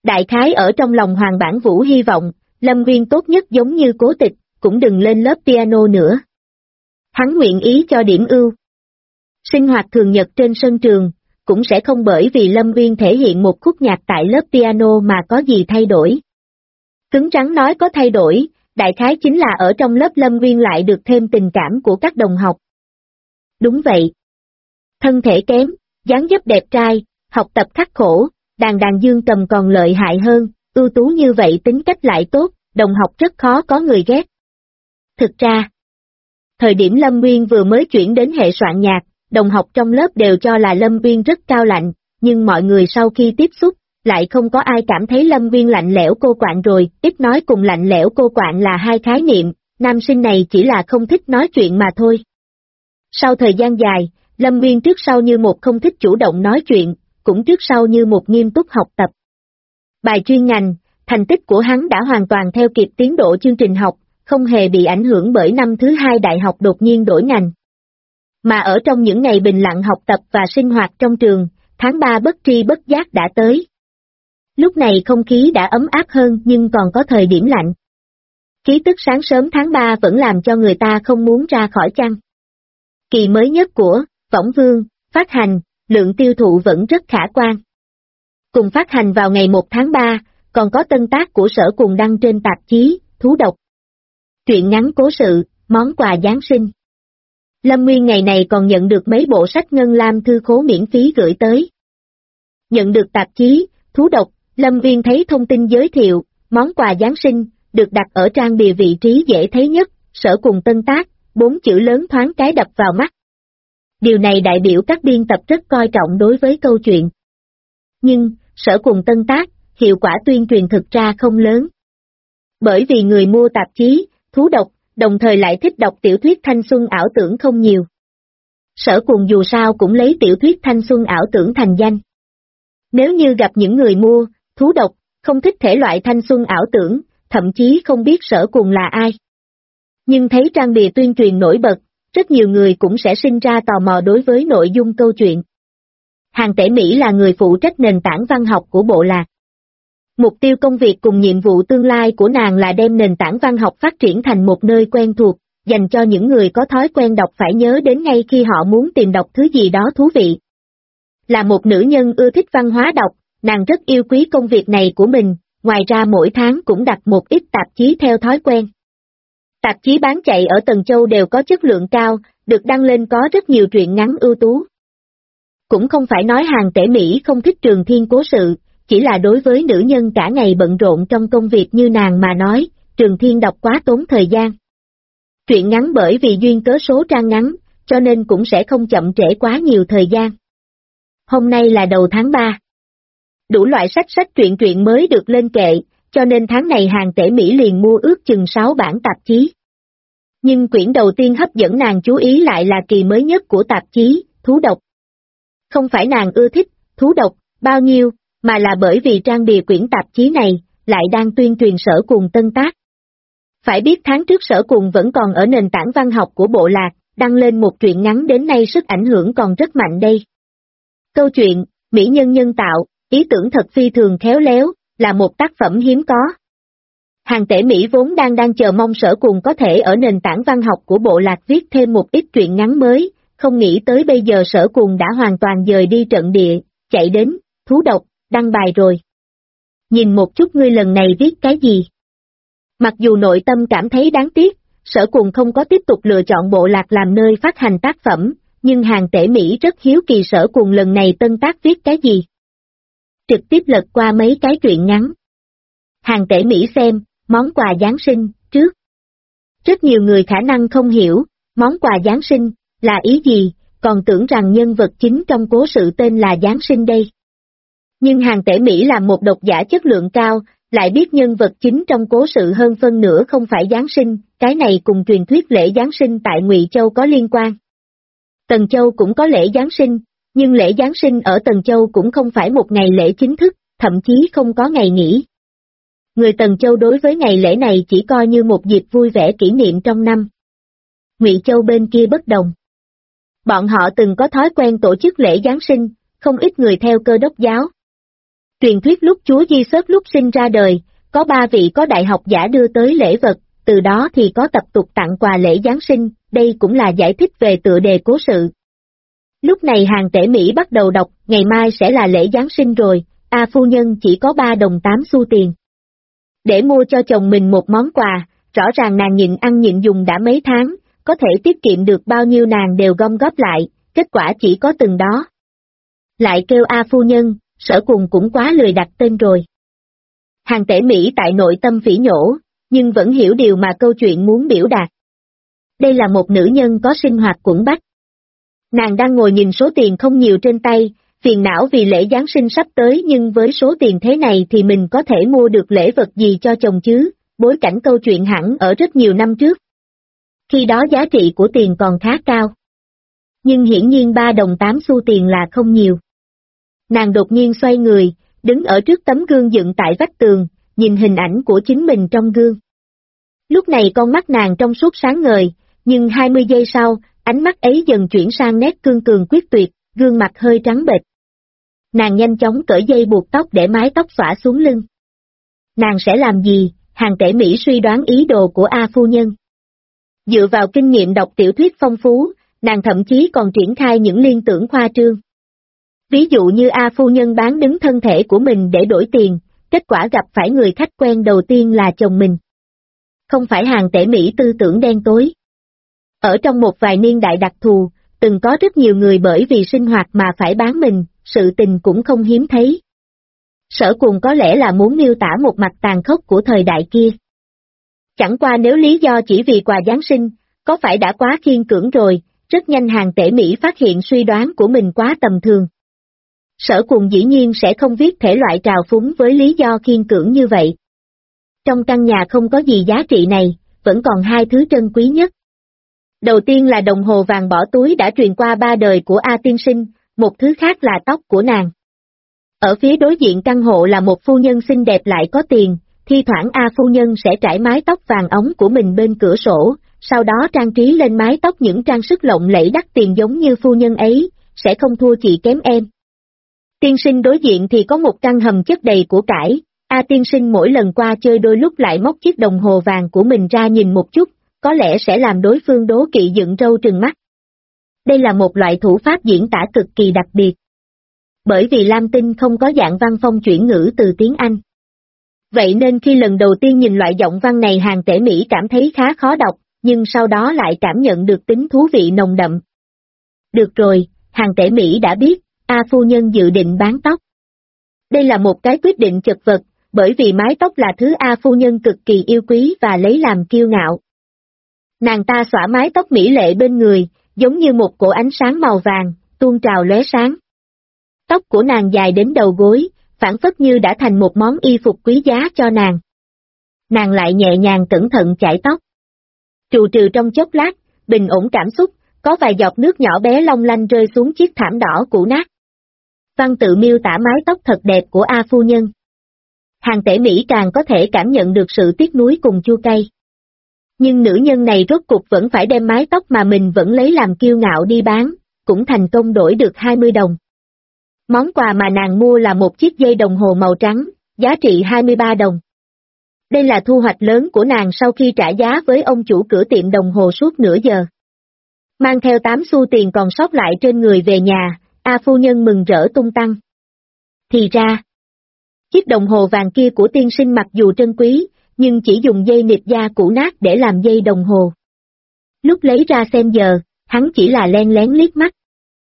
Đại khái ở trong lòng Hoàng Bản Vũ hy vọng, Lâm Nguyên tốt nhất giống như Cố Tịch, cũng đừng lên lớp piano nữa. Hắn nguyện ý cho điểm ưu. Sinh hoạt thường nhật trên sân trường, cũng sẽ không bởi vì Lâm Nguyên thể hiện một khúc nhạc tại lớp piano mà có gì thay đổi. Cứng rắn nói có thay đổi, đại khái chính là ở trong lớp Lâm Nguyên lại được thêm tình cảm của các đồng học. Đúng vậy. Thân thể kém, dáng dấp đẹp trai, học tập khắc khổ, đàn dương cầm còn lợi hại hơn, ưu tú như vậy tính cách lại tốt, đồng học rất khó có người ghét. Thực ra, thời điểm Lâm Nguyên vừa mới chuyển đến hệ soạn nhạc, đồng học trong lớp đều cho là Lâm Nguyên rất cao lạnh, nhưng mọi người sau khi tiếp xúc, lại không có ai cảm thấy Lâm Nguyên lạnh lẽo cô quạnh rồi, ít nói cùng lạnh lẽo cô quạnh là hai khái niệm, nam sinh này chỉ là không thích nói chuyện mà thôi. Sau thời gian dài, Lâm Nguyên trước sau như một không thích chủ động nói chuyện, cũng trước sau như một nghiêm túc học tập. Bài chuyên ngành, thành tích của hắn đã hoàn toàn theo kịp tiến độ chương trình học, không hề bị ảnh hưởng bởi năm thứ hai đại học đột nhiên đổi ngành. Mà ở trong những ngày bình lặng học tập và sinh hoạt trong trường, tháng 3 bất tri bất giác đã tới. Lúc này không khí đã ấm áp hơn nhưng còn có thời điểm lạnh. Khí tức sáng sớm tháng 3 vẫn làm cho người ta không muốn ra khỏi chăn. Kỳ mới nhất của Võng Vương, phát hành, lượng tiêu thụ vẫn rất khả quan. Cùng phát hành vào ngày 1 tháng 3, còn có tân tác của Sở Cùng đăng trên tạp chí, Thú Độc. Truyện ngắn cố sự, món quà Giáng sinh. Lâm Nguyên ngày này còn nhận được mấy bộ sách Ngân Lam thư khố miễn phí gửi tới. Nhận được tạp chí, Thú Độc, Lâm Nguyên thấy thông tin giới thiệu, món quà Giáng sinh, được đặt ở trang bìa vị trí dễ thấy nhất, Sở Cùng tân tác, 4 chữ lớn thoáng cái đập vào mắt. Điều này đại biểu các biên tập rất coi trọng đối với câu chuyện. Nhưng, Sở Cùng tân tác, hiệu quả tuyên truyền thực ra không lớn. Bởi vì người mua tạp chí, Thú Độc, đồng thời lại thích đọc tiểu thuyết thanh xuân ảo tưởng không nhiều. Sở Cùng dù sao cũng lấy tiểu thuyết thanh xuân ảo tưởng thành danh. Nếu như gặp những người mua, Thú Độc, không thích thể loại thanh xuân ảo tưởng, thậm chí không biết Sở Cùng là ai. Nhưng thấy trang bìa tuyên truyền nổi bật, rất nhiều người cũng sẽ sinh ra tò mò đối với nội dung câu chuyện. Hàng Tể Mỹ là người phụ trách nền tảng văn học của bộ lạc. Mục tiêu công việc cùng nhiệm vụ tương lai của nàng là đem nền tảng văn học phát triển thành một nơi quen thuộc, dành cho những người có thói quen đọc phải nhớ đến ngay khi họ muốn tìm đọc thứ gì đó thú vị. Là một nữ nhân ưa thích văn hóa đọc, nàng rất yêu quý công việc này của mình, ngoài ra mỗi tháng cũng đặt một ít tạp chí theo thói quen. Tạp chí bán chạy ở Tần Châu đều có chất lượng cao, được đăng lên có rất nhiều truyện ngắn ưu tú. Cũng không phải nói Hàng Tể Mỹ không thích Trường Thiên cố sự, chỉ là đối với nữ nhân cả ngày bận rộn trong công việc như nàng mà nói, Trường Thiên đọc quá tốn thời gian. Truyện ngắn bởi vì duyên cớ số trang ngắn, cho nên cũng sẽ không chậm trễ quá nhiều thời gian. Hôm nay là đầu tháng 3. Đủ loại sách truyện mới được lên kệ, cho nên tháng này Hàng Tể Mỹ liền mua ước chừng 6 bản tạp chí. Nhưng quyển đầu tiên hấp dẫn nàng chú ý lại là kỳ mới nhất của tạp chí, Thú Độc. Không phải nàng ưa thích, Thú Độc, bao nhiêu, mà là bởi vì trang bìa quyển tạp chí này, lại đang tuyên truyền Sở Cùng tân tác. Phải biết tháng trước Sở Cùng vẫn còn ở nền tảng văn học của bộ lạc, đăng lên một truyện ngắn đến nay sức ảnh hưởng còn rất mạnh đây. Câu chuyện, mỹ nhân nhân tạo, ý tưởng thật phi thường khéo léo, là một tác phẩm hiếm có. Hàng Tể Mỹ vốn đang chờ mong Sở Cùng có thể ở nền tảng văn học của bộ lạc viết thêm một ít truyện ngắn mới, không nghĩ tới bây giờ Sở Cùng đã hoàn toàn dời đi trận địa, chạy đến, Thú Độc, đăng bài rồi. Nhìn một chút ngươi lần này viết cái gì? Mặc dù nội tâm cảm thấy đáng tiếc, Sở Cùng không có tiếp tục lựa chọn bộ lạc làm nơi phát hành tác phẩm, nhưng Hàng Tể Mỹ rất hiếu kỳ Sở Cùng lần này tân tác viết cái gì. Trực tiếp lật qua mấy cái truyện ngắn. Hàng Tể Mỹ xem, món quà Giáng sinh, trước. Rất nhiều người khả năng không hiểu, món quà Giáng sinh, là ý gì, còn tưởng rằng nhân vật chính trong cố sự tên là Giáng sinh đây. Nhưng Hàng Tể Mỹ là một độc giả chất lượng cao, lại biết nhân vật chính trong cố sự hơn phân nửa không phải Giáng sinh, cái này cùng truyền thuyết lễ Giáng sinh tại Ngụy Châu có liên quan. Tần Châu cũng có lễ Giáng sinh, nhưng lễ Giáng sinh ở Tần Châu cũng không phải một ngày lễ chính thức, thậm chí không có ngày nghỉ. Người Tần Châu đối với ngày lễ này chỉ coi như một dịp vui vẻ kỷ niệm trong năm. Ngụy Châu bên kia bất đồng. Bọn họ từng có thói quen tổ chức lễ Giáng sinh, không ít người theo Cơ Đốc giáo. Truyền thuyết lúc chúa Jesus lúc sinh ra đời, có 3 vị có đại học giả đưa tới lễ vật, từ đó thì có tập tục tặng quà lễ Giáng sinh, đây cũng là giải thích về tựa đề cố sự. Lúc này hàng tể Mỹ bắt đầu đọc, ngày mai sẽ là lễ Giáng sinh rồi, A phu nhân chỉ có 3 đồng 8 xu tiền. Để mua cho chồng mình một món quà, rõ ràng nàng nhịn ăn nhịn dùng đã mấy tháng, có thể tiết kiệm được bao nhiêu nàng đều gom góp lại, kết quả chỉ có từng đó. Lại kêu A phu nhân, Sở Cùng cũng quá lười đặt tên rồi. Hàng tể Mỹ tại nội tâm phỉ nhổ, nhưng vẫn hiểu điều mà câu chuyện muốn biểu đạt. Đây là một nữ nhân có sinh hoạt quẫn bách. Nàng đang ngồi nhìn số tiền không nhiều trên tay, phiền não vì lễ Giáng sinh sắp tới, nhưng với số tiền thế này thì mình có thể mua được lễ vật gì cho chồng chứ, bối cảnh câu chuyện hẳn ở rất nhiều năm trước. Khi đó giá trị của tiền còn khá cao. Nhưng hiển nhiên 3 đồng 8 xu tiền là không nhiều. Nàng đột nhiên xoay người, đứng ở trước tấm gương dựng tại vách tường, nhìn hình ảnh của chính mình trong gương. Lúc này con mắt nàng trong suốt sáng ngời, nhưng 20 giây sau, ánh mắt ấy dần chuyển sang nét cương cường quyết tuyệt, gương mặt hơi trắng bệch. Nàng nhanh chóng cởi dây buộc tóc để mái tóc xõa xuống lưng. Nàng sẽ làm gì? Hàng tể Mỹ suy đoán ý đồ của A phu nhân. Dựa vào kinh nghiệm đọc tiểu thuyết phong phú, nàng thậm chí còn triển khai những liên tưởng khoa trương. Ví dụ như A phu nhân bán đứng thân thể của mình để đổi tiền, kết quả gặp phải người khách quen đầu tiên là chồng mình. Không phải hàng tể Mỹ tư tưởng đen tối. Ở trong một vài niên đại đặc thù, từng có rất nhiều người bởi vì sinh hoạt mà phải bán mình, sự tình cũng không hiếm thấy. Sở Cùng có lẽ là muốn miêu tả một mặt tàn khốc của thời đại kia. Chẳng qua nếu lý do chỉ vì quà Giáng sinh, có phải đã quá khiên cưỡng rồi, rất nhanh hàng tể Mỹ phát hiện suy đoán của mình quá tầm thường. Sở Cùng dĩ nhiên sẽ không viết thể loại trào phúng với lý do khiên cưỡng như vậy. Trong căn nhà không có gì giá trị này, vẫn còn 2 thứ trân quý nhất. Đầu tiên là đồng hồ vàng bỏ túi đã truyền qua 3 đời của A tiên sinh, một thứ khác là tóc của nàng. Ở phía đối diện căn hộ là một phu nhân xinh đẹp lại có tiền, thi thoảng A phu nhân sẽ trải mái tóc vàng óng của mình bên cửa sổ, sau đó trang trí lên mái tóc những trang sức lộng lẫy đắt tiền giống như phu nhân ấy, sẽ không thua chị kém em. Tiên sinh đối diện thì có một căn hầm chất đầy của cải, A tiên sinh mỗi lần qua chơi đôi lúc lại móc chiếc đồng hồ vàng của mình ra nhìn một chút, có lẽ sẽ làm đối phương đố kỵ dựng râu trừng mắt. Đây là một loại thủ pháp diễn tả cực kỳ đặc biệt. Bởi vì Lam Tinh không có dạng văn phong chuyển ngữ từ tiếng Anh. Vậy nên khi lần đầu tiên nhìn loại giọng văn này hàng tể Mỹ cảm thấy khá khó đọc, nhưng sau đó lại cảm nhận được tính thú vị nồng đậm. Được rồi, hàng tể Mỹ đã biết, A phu nhân dự định bán tóc. Đây là một cái quyết định chật vật, bởi vì mái tóc là thứ A phu nhân cực kỳ yêu quý và lấy làm kiêu ngạo. Nàng ta xõa mái tóc mỹ lệ bên người, giống như một cổ ánh sáng màu vàng, tuôn trào lóe sáng. Tóc của nàng dài đến đầu gối, phảng phất như đã thành một món y phục quý giá cho nàng. Nàng lại nhẹ nhàng cẩn thận chải tóc. Trù trừ trong chốc lát, bình ổn cảm xúc, có vài giọt nước nhỏ bé long lanh rơi xuống chiếc thảm đỏ cũ nát. Văn tự miêu tả mái tóc thật đẹp của A phu nhân. Hàng tể Mỹ càng có thể cảm nhận được sự tiếc nuối cùng chua cay. Nhưng nữ nhân này rốt cục vẫn phải đem mái tóc mà mình vẫn lấy làm kiêu ngạo đi bán, cũng thành công đổi được 20 đồng. Món quà mà nàng mua là một chiếc dây đồng hồ màu trắng, giá trị 23 đồng. Đây là thu hoạch lớn của nàng sau khi trả giá với ông chủ cửa tiệm đồng hồ suốt nửa giờ. Mang theo 8 xu tiền còn sót lại trên người về nhà, A phu nhân mừng rỡ tung tăng. Thì ra, chiếc đồng hồ vàng kia của tiên sinh mặc dù trân quý, nhưng chỉ dùng dây nịt da cũ nát để làm dây đồng hồ. Lúc lấy ra xem giờ, hắn chỉ là len lén liếc mắt.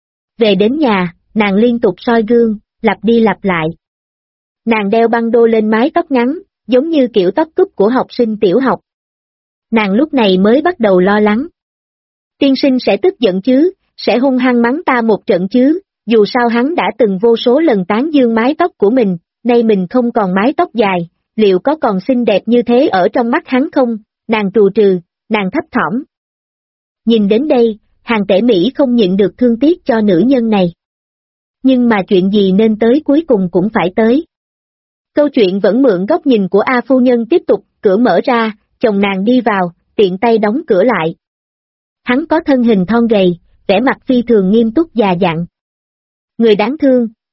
Về đến nhà, nàng liên tục soi gương, lặp đi lặp lại. Nàng đeo băng đô lên mái tóc ngắn, giống như kiểu tóc cúp của học sinh tiểu học. Nàng lúc này mới bắt đầu lo lắng. Tiên sinh sẽ tức giận chứ, sẽ hung hăng mắng ta một trận chứ, dù sao hắn đã từng vô số lần tán dương mái tóc của mình, nay mình không còn mái tóc dài, liệu có còn xinh đẹp như thế ở trong mắt hắn không, nàng trù trừ, nàng thấp thỏm. Nhìn đến đây, hàng tể Mỹ không nhịn được thương tiếc cho nữ nhân này. Nhưng mà chuyện gì nên tới cuối cùng cũng phải tới. Câu chuyện vẫn mượn góc nhìn của A phu nhân tiếp tục, cửa mở ra, chồng nàng đi vào, tiện tay đóng cửa lại. Hắn có thân hình thon gầy, vẻ mặt phi thường nghiêm túc già dặn. Người đáng thương,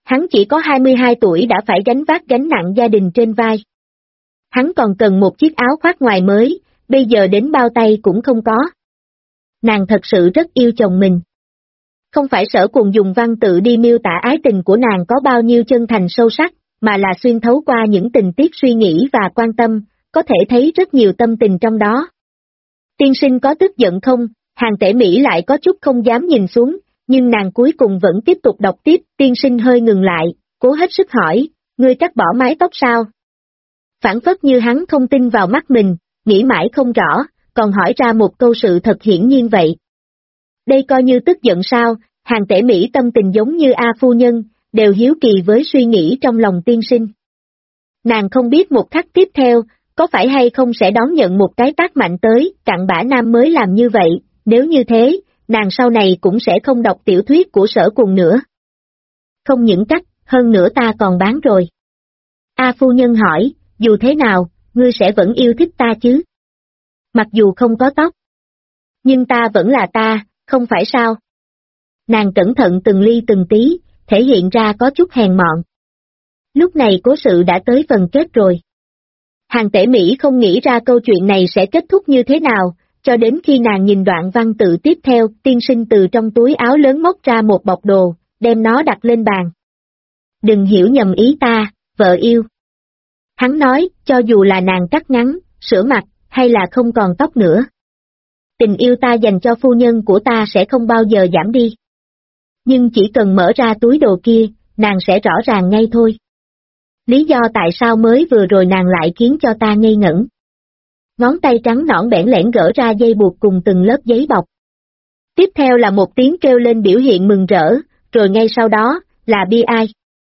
Hắn chỉ có 22 tuổi đã phải gánh vác gánh nặng gia đình trên vai. Hắn còn cần một chiếc áo khoác ngoài mới, bây giờ đến bao tay cũng không có. Nàng thật sự rất yêu chồng mình. Không phải Sở Cùng dùng văn tự đi miêu tả ái tình của nàng có bao nhiêu chân thành sâu sắc, mà là xuyên thấu qua những tình tiết suy nghĩ và quan tâm, có thể thấy rất nhiều tâm tình trong đó. Tiên sinh có tức giận không? Hàng Tể Mỹ lại có chút không dám nhìn xuống, nhưng nàng cuối cùng vẫn tiếp tục đọc tiếp. Tiên sinh hơi ngừng lại, cố hết sức hỏi, ngươi cắt bỏ mái tóc sao? Phản phất như hắn không tin vào mắt mình, nghĩ mãi không rõ, còn hỏi ra một câu sự thật hiển nhiên vậy. Đây coi như tức giận sao? Hàng Tể Mỹ tâm tình giống như A phu nhân, đều hiếu kỳ với suy nghĩ trong lòng tiên sinh. Nàng không biết một khắc tiếp theo, có phải hay không sẽ đón nhận một cái tát mạnh tới. Cặn bã nam mới làm như vậy, nếu như thế, nàng sau này cũng sẽ không đọc tiểu thuyết của Sở Cùng nữa. Không những cắt, hơn nữa ta còn bán rồi. A phu nhân hỏi, dù thế nào, ngươi sẽ vẫn yêu thích ta chứ? Mặc dù không có tóc. Nhưng ta vẫn là ta, không phải sao? Nàng cẩn thận từng ly từng tí, thể hiện ra có chút hèn mọn. Lúc này cố sự đã tới phần kết rồi. Hàng Tể Mỹ không nghĩ ra câu chuyện này sẽ kết thúc như thế nào, cho đến khi nàng nhìn đoạn văn tự tiếp theo. Tiên sinh từ trong túi áo lớn móc ra một bọc đồ, đem nó đặt lên bàn. Đừng hiểu nhầm ý ta, vợ yêu. Hắn nói, cho dù là nàng cắt ngắn, sửa mặt, hay là không còn tóc nữa. Tình yêu ta dành cho phu nhân của ta sẽ không bao giờ giảm đi. Nhưng chỉ cần mở ra túi đồ kia, nàng sẽ rõ ràng ngay thôi. Lý do tại sao mới vừa rồi nàng lại khiến cho ta ngây ngẩn. Ngón tay trắng nõn bẽn lẽn gỡ ra dây buộc cùng từng lớp giấy bọc. Tiếp theo là một tiếng kêu lên biểu hiện mừng rỡ, rồi ngay sau đó, là bi ai.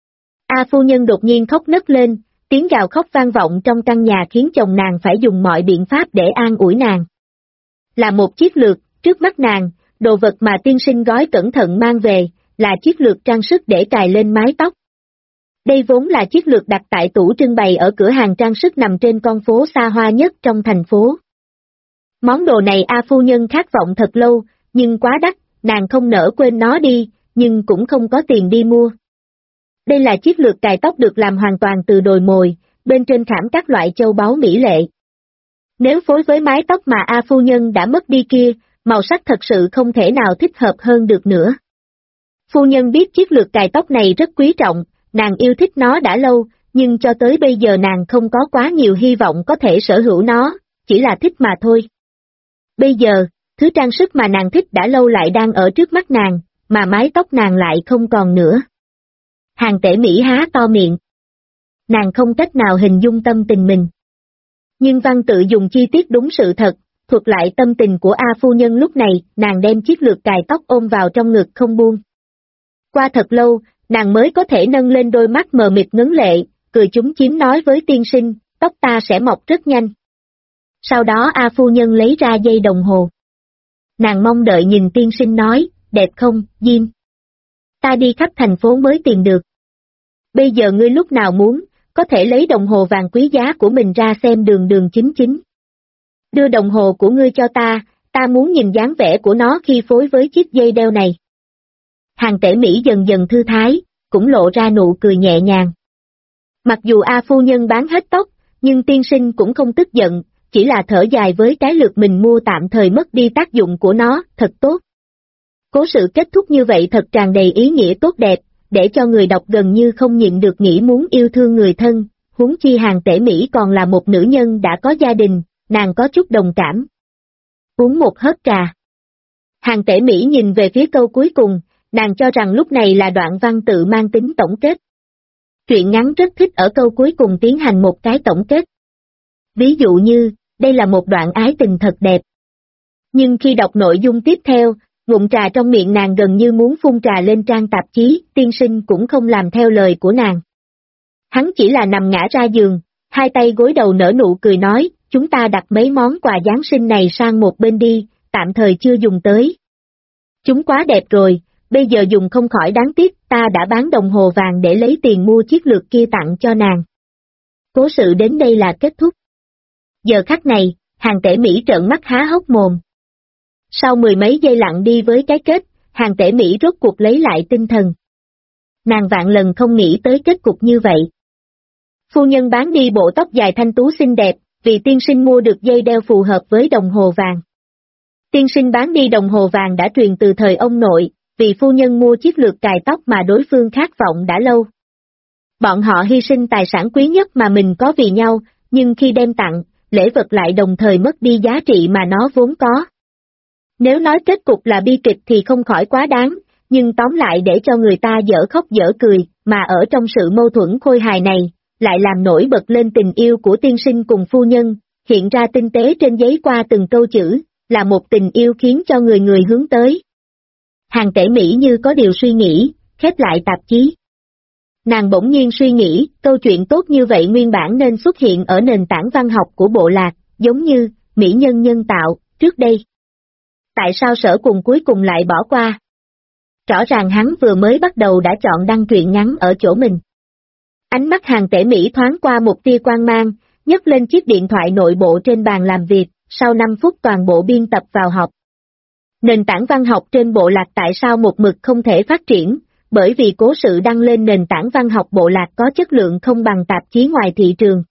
A phu nhân đột nhiên khóc nấc lên, tiếng gào khóc vang vọng trong căn nhà khiến chồng nàng phải dùng mọi biện pháp để an ủi nàng. Là một chiếc lược, trước mắt nàng, đồ vật mà tiên sinh gói cẩn thận mang về, là chiếc lược trang sức để cài lên mái tóc. Đây vốn là chiếc lược đặt tại tủ trưng bày ở cửa hàng trang sức nằm trên con phố xa hoa nhất trong thành phố. Món đồ này A phu nhân khát vọng thật lâu, nhưng quá đắt, nàng không nỡ quên nó đi, nhưng cũng không có tiền đi mua. Đây là chiếc lược cài tóc được làm hoàn toàn từ đồi mồi, bên trên khảm các loại châu báu mỹ lệ. Nếu phối với mái tóc mà A phu nhân đã mất đi kia, màu sắc thật sự không thể nào thích hợp hơn được nữa. Phu nhân biết chiếc lược cài tóc này rất quý trọng, nàng yêu thích nó đã lâu, nhưng cho tới bây giờ nàng không có quá nhiều hy vọng có thể sở hữu nó, chỉ là thích mà thôi. Bây giờ, thứ trang sức mà nàng thích đã lâu lại đang ở trước mắt nàng, mà mái tóc nàng lại không còn nữa. Hàng Tể Mỹ há to miệng. Nàng không cách nào hình dung tâm tình mình. Nhưng văn tự dùng chi tiết đúng sự thật, thuật lại tâm tình của A phu nhân lúc này, nàng đem chiếc lược cài tóc ôm vào trong ngực không buông. Qua thật lâu, nàng mới có thể nâng lên đôi mắt mờ mịt ngấn lệ, cười chúm chím nói với tiên sinh, tóc ta sẽ mọc rất nhanh. Sau đó A phu nhân lấy ra dây đồng hồ. Nàng mong đợi nhìn tiên sinh nói, đẹp không, Diêm? Ta đi khắp thành phố mới tìm được. Bây giờ ngươi lúc nào muốn, có thể lấy đồng hồ vàng quý giá của mình ra xem đường đường chính chính. Đưa đồng hồ của ngươi cho ta muốn nhìn dáng vẻ của nó khi phối với chiếc dây đeo này. Hàng Tể Mỹ dần dần thư thái, cũng lộ ra nụ cười nhẹ nhàng. Mặc dù A phu nhân bán hết tóc, nhưng tiên sinh cũng không tức giận, chỉ là thở dài với cái lược mình mua tạm thời mất đi tác dụng của nó, thật tốt. Cố sự kết thúc như vậy thật tràn đầy ý nghĩa tốt đẹp, để cho người đọc gần như không nhịn được nghĩ muốn yêu thương người thân, huống chi Hàng Tể Mỹ còn là một nữ nhân đã có gia đình, nàng có chút đồng cảm. Uống một hớp trà. Hàng Tể Mỹ nhìn về phía câu cuối cùng, nàng cho rằng lúc này là đoạn văn tự mang tính tổng kết. Truyện ngắn rất thích ở câu cuối cùng tiến hành một cái tổng kết. Ví dụ như, đây là một đoạn ái tình thật đẹp. Nhưng khi đọc nội dung tiếp theo, ngụm trà trong miệng nàng gần như muốn phun trà lên trang tạp chí, tiên sinh cũng không làm theo lời của nàng. Hắn chỉ là nằm ngã ra giường, hai tay gối đầu nở nụ cười nói, chúng ta đặt mấy món quà Giáng sinh này sang một bên đi, tạm thời chưa dùng tới. Chúng quá đẹp rồi, bây giờ dùng không khỏi đáng tiếc, ta đã bán đồng hồ vàng để lấy tiền mua chiếc lược kia tặng cho nàng. Cố sự đến đây là kết thúc. Giờ khắc này, Hàng Tể Mỹ trợn mắt há hốc mồm. Sau mười mấy giây lặng đi với cái kết, Hàng Tể Mỹ rốt cuộc lấy lại tinh thần. nàng vạn lần không nghĩ tới kết cục như vậy. Phu nhân bán đi bộ tóc dài thanh tú xinh đẹp, vì tiên sinh mua được dây đeo phù hợp với đồng hồ vàng. Tiên sinh bán đi đồng hồ vàng đã truyền từ thời ông nội, vì phu nhân mua chiếc lược cài tóc mà đối phương khát vọng đã lâu. Bọn họ hy sinh tài sản quý nhất mà mình có vì nhau, nhưng khi đem tặng, lễ vật lại đồng thời mất đi giá trị mà nó vốn có. Nếu nói kết cục là bi kịch thì không khỏi quá đáng, nhưng tóm lại để cho người ta dở khóc dở cười, mà ở trong sự mâu thuẫn khôi hài này, lại làm nổi bật lên tình yêu của tiên sinh cùng phu nhân, hiện ra tinh tế trên giấy qua từng câu chữ, là một tình yêu khiến cho người người hướng tới. Hàng Tể Mỹ như có điều suy nghĩ, khép lại tạp chí. Nàng bỗng nhiên suy nghĩ, câu chuyện tốt như vậy nguyên bản nên xuất hiện ở nền tảng văn học của bộ lạc, giống như, mỹ nhân nhân tạo, trước đây. Tại sao Sở Cùng cuối cùng lại bỏ qua? Rõ ràng hắn vừa mới bắt đầu đã chọn đăng truyện ngắn ở chỗ mình. Ánh mắt Hàng Tể Mỹ thoáng qua một tia quang mang, nhấc lên chiếc điện thoại nội bộ trên bàn làm việc, sau 5 phút toàn bộ biên tập vào họp. Nền tảng văn học trên bộ lạc tại sao một mực không thể phát triển, bởi vì cố sự đăng lên nền tảng văn học bộ lạc có chất lượng không bằng tạp chí ngoài thị trường.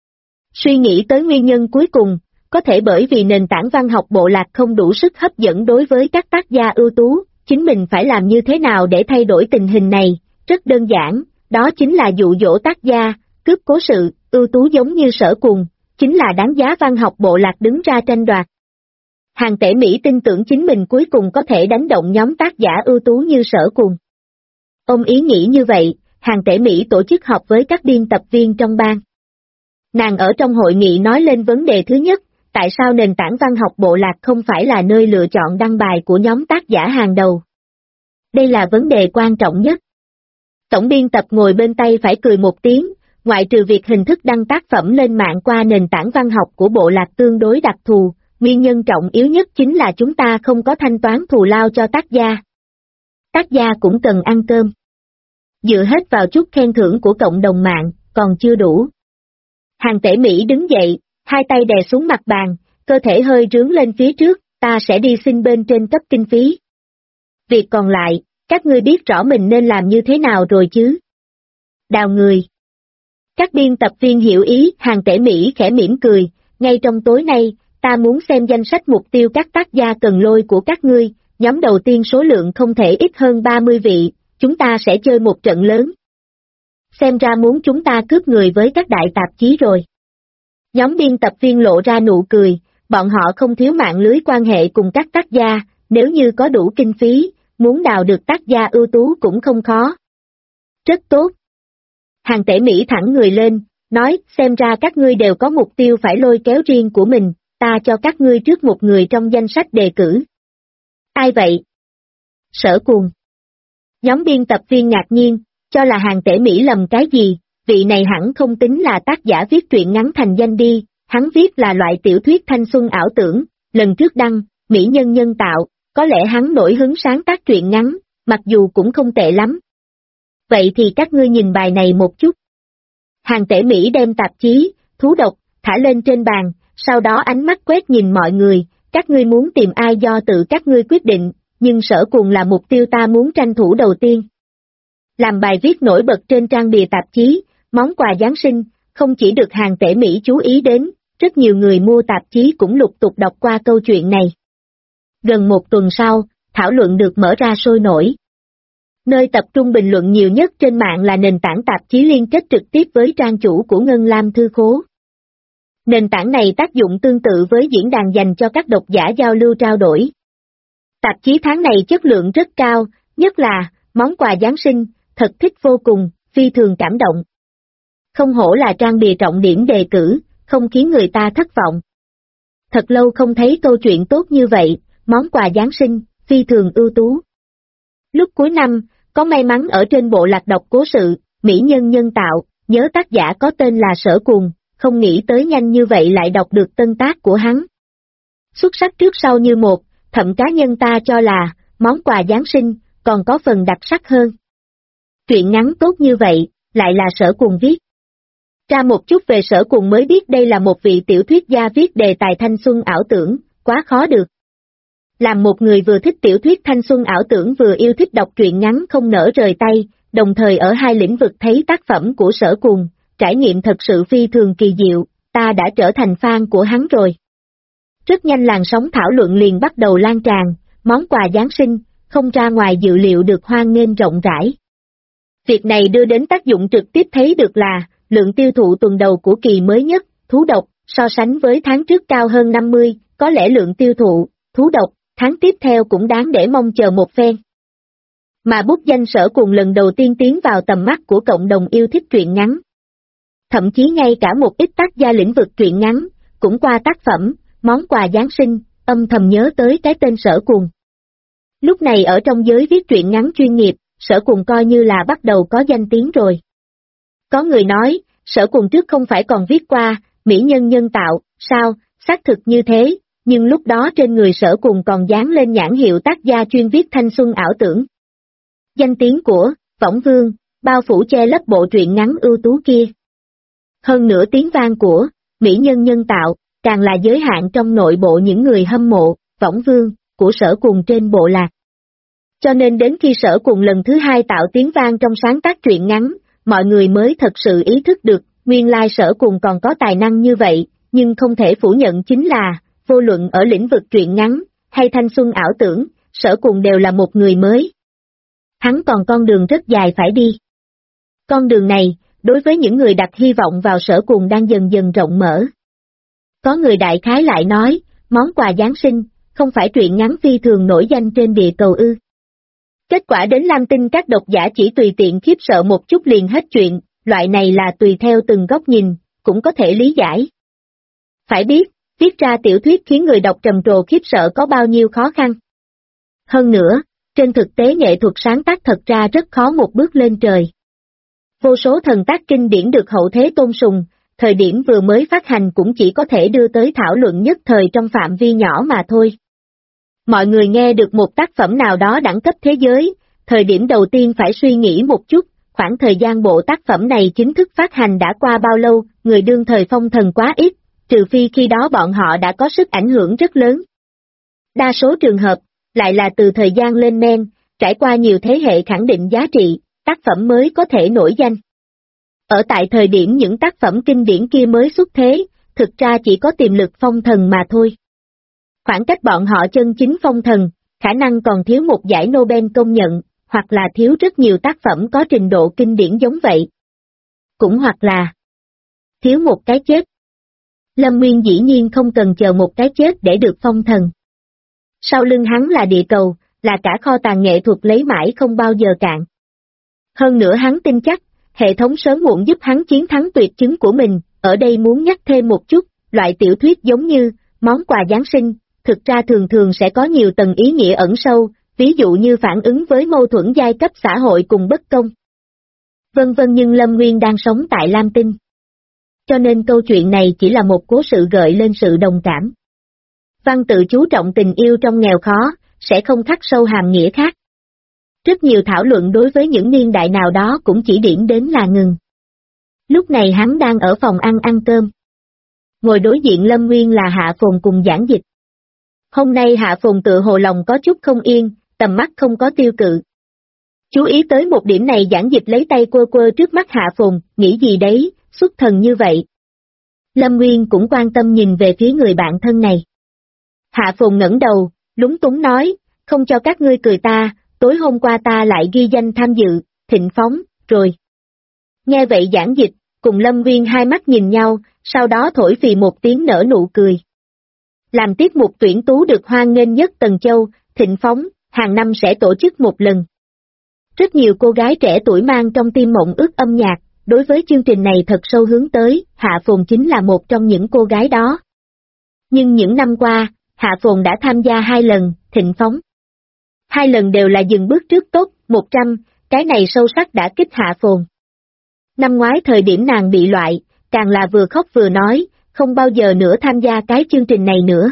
Suy nghĩ tới nguyên nhân cuối cùng, có thể bởi vì nền tảng văn học bộ lạc không đủ sức hấp dẫn đối với các tác gia ưu tú, chính mình phải làm như thế nào để thay đổi tình hình này, rất đơn giản, đó chính là dụ dỗ tác gia, cướp cố sự, ưu tú giống như Sở Cùng, chính là đáng giá văn học bộ lạc đứng ra tranh đoạt. Hàng Tể Mỹ tin tưởng chính mình cuối cùng có thể đánh động nhóm tác giả ưu tú như Sở Cùng. Ông ý nghĩ như vậy, Hàng Tể Mỹ tổ chức họp với các biên tập viên trong ban. Nàng ở trong hội nghị nói lên vấn đề thứ nhất, tại sao nền tảng văn học bộ lạc không phải là nơi lựa chọn đăng bài của nhóm tác giả hàng đầu. Đây là vấn đề quan trọng nhất. Tổng biên tập ngồi bên tay phải cười một tiếng, ngoại trừ việc hình thức đăng tác phẩm lên mạng qua nền tảng văn học của bộ lạc tương đối đặc thù, nguyên nhân trọng yếu nhất chính là chúng ta không có thanh toán thù lao cho tác gia. Tác gia cũng cần ăn cơm. Dựa hết vào chút khen thưởng của cộng đồng mạng, còn chưa đủ. Hàng Tể Mỹ đứng dậy, hai tay đè xuống mặt bàn, cơ thể hơi rướn lên phía trước, ta sẽ đi xin bên trên cấp kinh phí. Việc còn lại, các ngươi biết rõ mình nên làm như thế nào rồi chứ? Đào người. Các biên tập viên hiểu ý, Hàng Tể Mỹ khẽ mỉm cười, ngay trong tối nay, ta muốn xem danh sách mục tiêu các tác gia cần lôi của các ngươi, nhóm đầu tiên số lượng không thể ít hơn 30 vị, chúng ta sẽ chơi một trận lớn. Xem ra muốn chúng ta cướp người với các đại tạp chí rồi. Nhóm biên tập viên lộ ra nụ cười, bọn họ không thiếu mạng lưới quan hệ cùng các tác gia, nếu như có đủ kinh phí, muốn đào được tác gia ưu tú cũng không khó. Rất tốt. Hàng Tể Mỹ thẳng người lên, nói, xem ra các ngươi đều có mục tiêu phải lôi kéo riêng của mình, ta cho các ngươi trước một người trong danh sách đề cử. Ai vậy? Sở Cùng. Nhóm biên tập viên ngạc nhiên, cho là Hàng Tể Mỹ lầm cái gì, vị này hẳn không tính là tác giả viết truyện ngắn thành danh đi, hắn viết là loại tiểu thuyết thanh xuân ảo tưởng, lần trước đăng, mỹ nhân nhân tạo, có lẽ hắn nổi hứng sáng tác truyện ngắn, mặc dù cũng không tệ lắm. Vậy thì các ngươi nhìn bài này một chút. Hàng Tể Mỹ đem tạp chí, thú độc, thả lên trên bàn, sau đó ánh mắt quét nhìn mọi người, các ngươi muốn tìm ai do tự các ngươi quyết định, nhưng Sở Cùng là mục tiêu ta muốn tranh thủ đầu tiên. Làm bài viết nổi bật trên trang bìa tạp chí, món quà Giáng sinh, không chỉ được Hàng Tể Mỹ chú ý đến, rất nhiều người mua tạp chí cũng lục tục đọc qua câu chuyện này. Gần một tuần sau, thảo luận được mở ra sôi nổi. Nơi tập trung bình luận nhiều nhất trên mạng là nền tảng tạp chí liên kết trực tiếp với trang chủ của Ngân Lam Thư Khố. Nền tảng này tác dụng tương tự với diễn đàn dành cho các độc giả giao lưu trao đổi. Tạp chí tháng này chất lượng rất cao, nhất là, món quà Giáng sinh, thật thích vô cùng, phi thường cảm động. Không hổ là trang bìa trọng điểm đề cử, không khiến người ta thất vọng. Thật lâu không thấy câu chuyện tốt như vậy, món quà Giáng sinh, phi thường ưu tú. Lúc cuối năm, có may mắn ở trên bộ lạc đọc cố sự, mỹ nhân nhân tạo, nhớ tác giả có tên là Sở Cùng, không nghĩ tới nhanh như vậy lại đọc được tân tác của hắn. Xuất sắc trước sau như một, thậm cá nhân ta cho là, món quà Giáng sinh, còn có phần đặc sắc hơn. Truyện ngắn tốt như vậy, lại là Sở Cùng viết. Tra một chút về Sở Cùng mới biết đây là một vị tiểu thuyết gia viết đề tài thanh xuân ảo tưởng, quá khó được. Làm một người vừa thích tiểu thuyết thanh xuân ảo tưởng vừa yêu thích đọc truyện ngắn không nỡ rời tay, đồng thời ở hai lĩnh vực thấy tác phẩm của Sở Cùng, trải nghiệm thật sự phi thường kỳ diệu, ta đã trở thành fan của hắn rồi. Rất nhanh làn sóng thảo luận liền bắt đầu lan tràn, món quà Giáng sinh, không ra ngoài dự liệu được hoan nghênh rộng rãi. Việc này đưa đến tác dụng trực tiếp thấy được là, lượng tiêu thụ tuần đầu của kỳ mới nhất, Thú Độc, so sánh với tháng trước cao hơn 50, có lẽ lượng tiêu thụ, Thú Độc, tháng tiếp theo cũng đáng để mong chờ một phen. Mà bút danh Sở Cùng lần đầu tiên tiến vào tầm mắt của cộng đồng yêu thích truyện ngắn. Thậm chí ngay cả một ít tác gia lĩnh vực truyện ngắn, cũng qua tác phẩm, món quà Giáng sinh, âm thầm nhớ tới cái tên Sở Cùng. Lúc này ở trong giới viết truyện ngắn chuyên nghiệp, Sở Cùng coi như là bắt đầu có danh tiếng rồi. Có người nói, Sở Cùng trước không phải còn viết qua, mỹ nhân nhân tạo, sao, xác thực như thế, nhưng lúc đó trên người Sở Cùng còn dán lên nhãn hiệu tác gia chuyên viết thanh xuân ảo tưởng. Danh tiếng của Võng Vương, bao phủ che lấp bộ truyện ngắn ưu tú kia. Hơn nữa tiếng vang của mỹ nhân nhân tạo, càng là giới hạn trong nội bộ những người hâm mộ, Võng Vương, của Sở Cùng trên bộ lạc. Cho nên đến khi Sở Cùng lần thứ hai tạo tiếng vang trong sáng tác truyện ngắn, mọi người mới thật sự ý thức được, nguyên lai Sở Cùng còn có tài năng như vậy, nhưng không thể phủ nhận chính là, vô luận ở lĩnh vực truyện ngắn, hay thanh xuân ảo tưởng, Sở Cùng đều là một người mới. Hắn còn con đường rất dài phải đi. Con đường này, đối với những người đặt hy vọng vào Sở Cùng đang dần dần rộng mở. Có người đại khái lại nói, món quà Giáng sinh, không phải truyện ngắn phi thường nổi danh trên địa cầu ư. Kết quả đến Lam Tinh các độc giả chỉ tùy tiện khiếp sợ một chút liền hết chuyện, loại này là tùy theo từng góc nhìn, cũng có thể lý giải. Phải biết, viết ra tiểu thuyết khiến người đọc trầm trồ khiếp sợ có bao nhiêu khó khăn. Hơn nữa, trên thực tế nghệ thuật sáng tác thật ra rất khó một bước lên trời. Vô số thần tác kinh điển được hậu thế tôn sùng, thời điểm vừa mới phát hành cũng chỉ có thể đưa tới thảo luận nhất thời trong phạm vi nhỏ mà thôi. Mọi người nghe được một tác phẩm nào đó đẳng cấp thế giới, thời điểm đầu tiên phải suy nghĩ một chút, khoảng thời gian bộ tác phẩm này chính thức phát hành đã qua bao lâu, người đương thời phong thần quá ít, trừ phi khi đó bọn họ đã có sức ảnh hưởng rất lớn. Đa số trường hợp, lại là từ thời gian lên men, trải qua nhiều thế hệ khẳng định giá trị, tác phẩm mới có thể nổi danh. Ở tại thời điểm những tác phẩm kinh điển kia mới xuất thế, thực ra chỉ có tiềm lực phong thần mà thôi. Khoảng cách bọn họ chân chính phong thần, khả năng còn thiếu một giải Nobel công nhận, hoặc là thiếu rất nhiều tác phẩm có trình độ kinh điển giống vậy. Cũng hoặc là thiếu một cái chết. Lâm Nguyên dĩ nhiên không cần chờ một cái chết để được phong thần. Sau lưng hắn là địa cầu, là cả kho tàng nghệ thuật lấy mãi không bao giờ cạn. Hơn nữa hắn tin chắc, hệ thống sớm muộn giúp hắn chiến thắng tuyệt chứng của mình, ở đây muốn nhắc thêm một chút, loại tiểu thuyết giống như, món quà Giáng sinh, thực ra thường thường sẽ có nhiều tầng ý nghĩa ẩn sâu, ví dụ như phản ứng với mâu thuẫn giai cấp xã hội cùng bất công. Vân vân, nhưng Lâm Nguyên đang sống tại Lam Tinh. Cho nên câu chuyện này chỉ là một cố sự gợi lên sự đồng cảm. Văn tự chú trọng tình yêu trong nghèo khó, sẽ không khắc sâu hàm nghĩa khác. Rất nhiều thảo luận đối với những niên đại nào đó cũng chỉ điểm đến là ngừng. Lúc này hắn đang ở phòng ăn cơm. Ngồi đối diện Lâm Nguyên là Hạ Phồn cùng giảng dịch. Hôm nay Hạ Phồn tự hồ lòng có chút không yên, tầm mắt không có tiêu cự. Chú ý tới một điểm này, giảng dịch lấy tay quơ quơ trước mắt Hạ Phồn, nghĩ gì đấy, xuất thần như vậy. Lâm Nguyên cũng quan tâm nhìn về phía người bạn thân này. Hạ Phồn ngẩng đầu, lúng túng nói, không cho các ngươi cười ta, tối hôm qua ta lại ghi danh tham dự, Thịnh Phóng, rồi. Nghe vậy giảng dịch, cùng Lâm Nguyên hai mắt nhìn nhau, sau đó thổi phì một tiếng nở nụ cười. Làm tiết mục tuyển tú được hoan nghênh nhất Tần Châu, Thịnh Phóng, hàng năm sẽ tổ chức một lần. Rất nhiều cô gái trẻ tuổi mang trong tim mộng ước âm nhạc, đối với chương trình này thật sâu hướng tới, Hạ Phồn chính là một trong những cô gái đó. Nhưng những năm qua, Hạ Phồn đã tham gia 2 lần, Thịnh Phóng. 2 lần đều là dừng bước trước top 100, cái này sâu sắc đã kích Hạ Phồn. Năm ngoái thời điểm nàng bị loại, càng là vừa khóc vừa nói, không bao giờ nữa tham gia cái chương trình này nữa.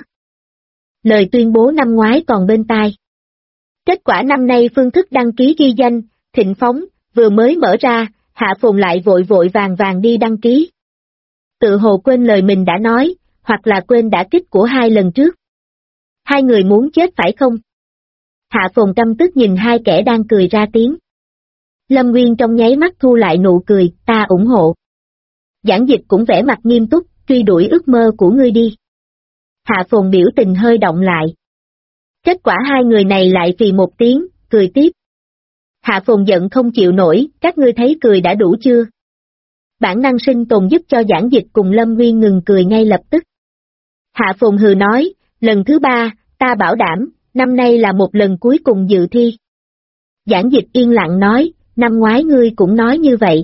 Lời tuyên bố năm ngoái còn bên tai. Kết quả năm nay phương thức đăng ký ghi danh, Thịnh Phóng, vừa mới mở ra, Hạ Phồn lại vội vội vàng vàng đi đăng ký. Tự hồ quên lời mình đã nói, hoặc là quên đã kích của 2 lần trước. Hai người muốn chết phải không? Hạ Phồn căm tức nhìn hai kẻ đang cười ra tiếng. Lâm Nguyên trong nháy mắt thu lại nụ cười, ta ủng hộ. Giảng Dịch cũng vẻ mặt nghiêm túc, truy đuổi ước mơ của ngươi đi. Hạ Phồn biểu tình hơi động lại. Kết quả hai người này lại phì một tiếng, cười tiếp. Hạ Phồn giận không chịu nổi, các ngươi thấy cười đã đủ chưa? Bản năng sinh tồn giúp cho Giảng Dịch cùng Lâm Nguyên ngừng cười ngay lập tức. Hạ Phồn hừ nói, lần thứ 3, ta bảo đảm, năm nay là một lần cuối cùng dự thi. Giảng Dịch yên lặng nói, năm ngoái ngươi cũng nói như vậy.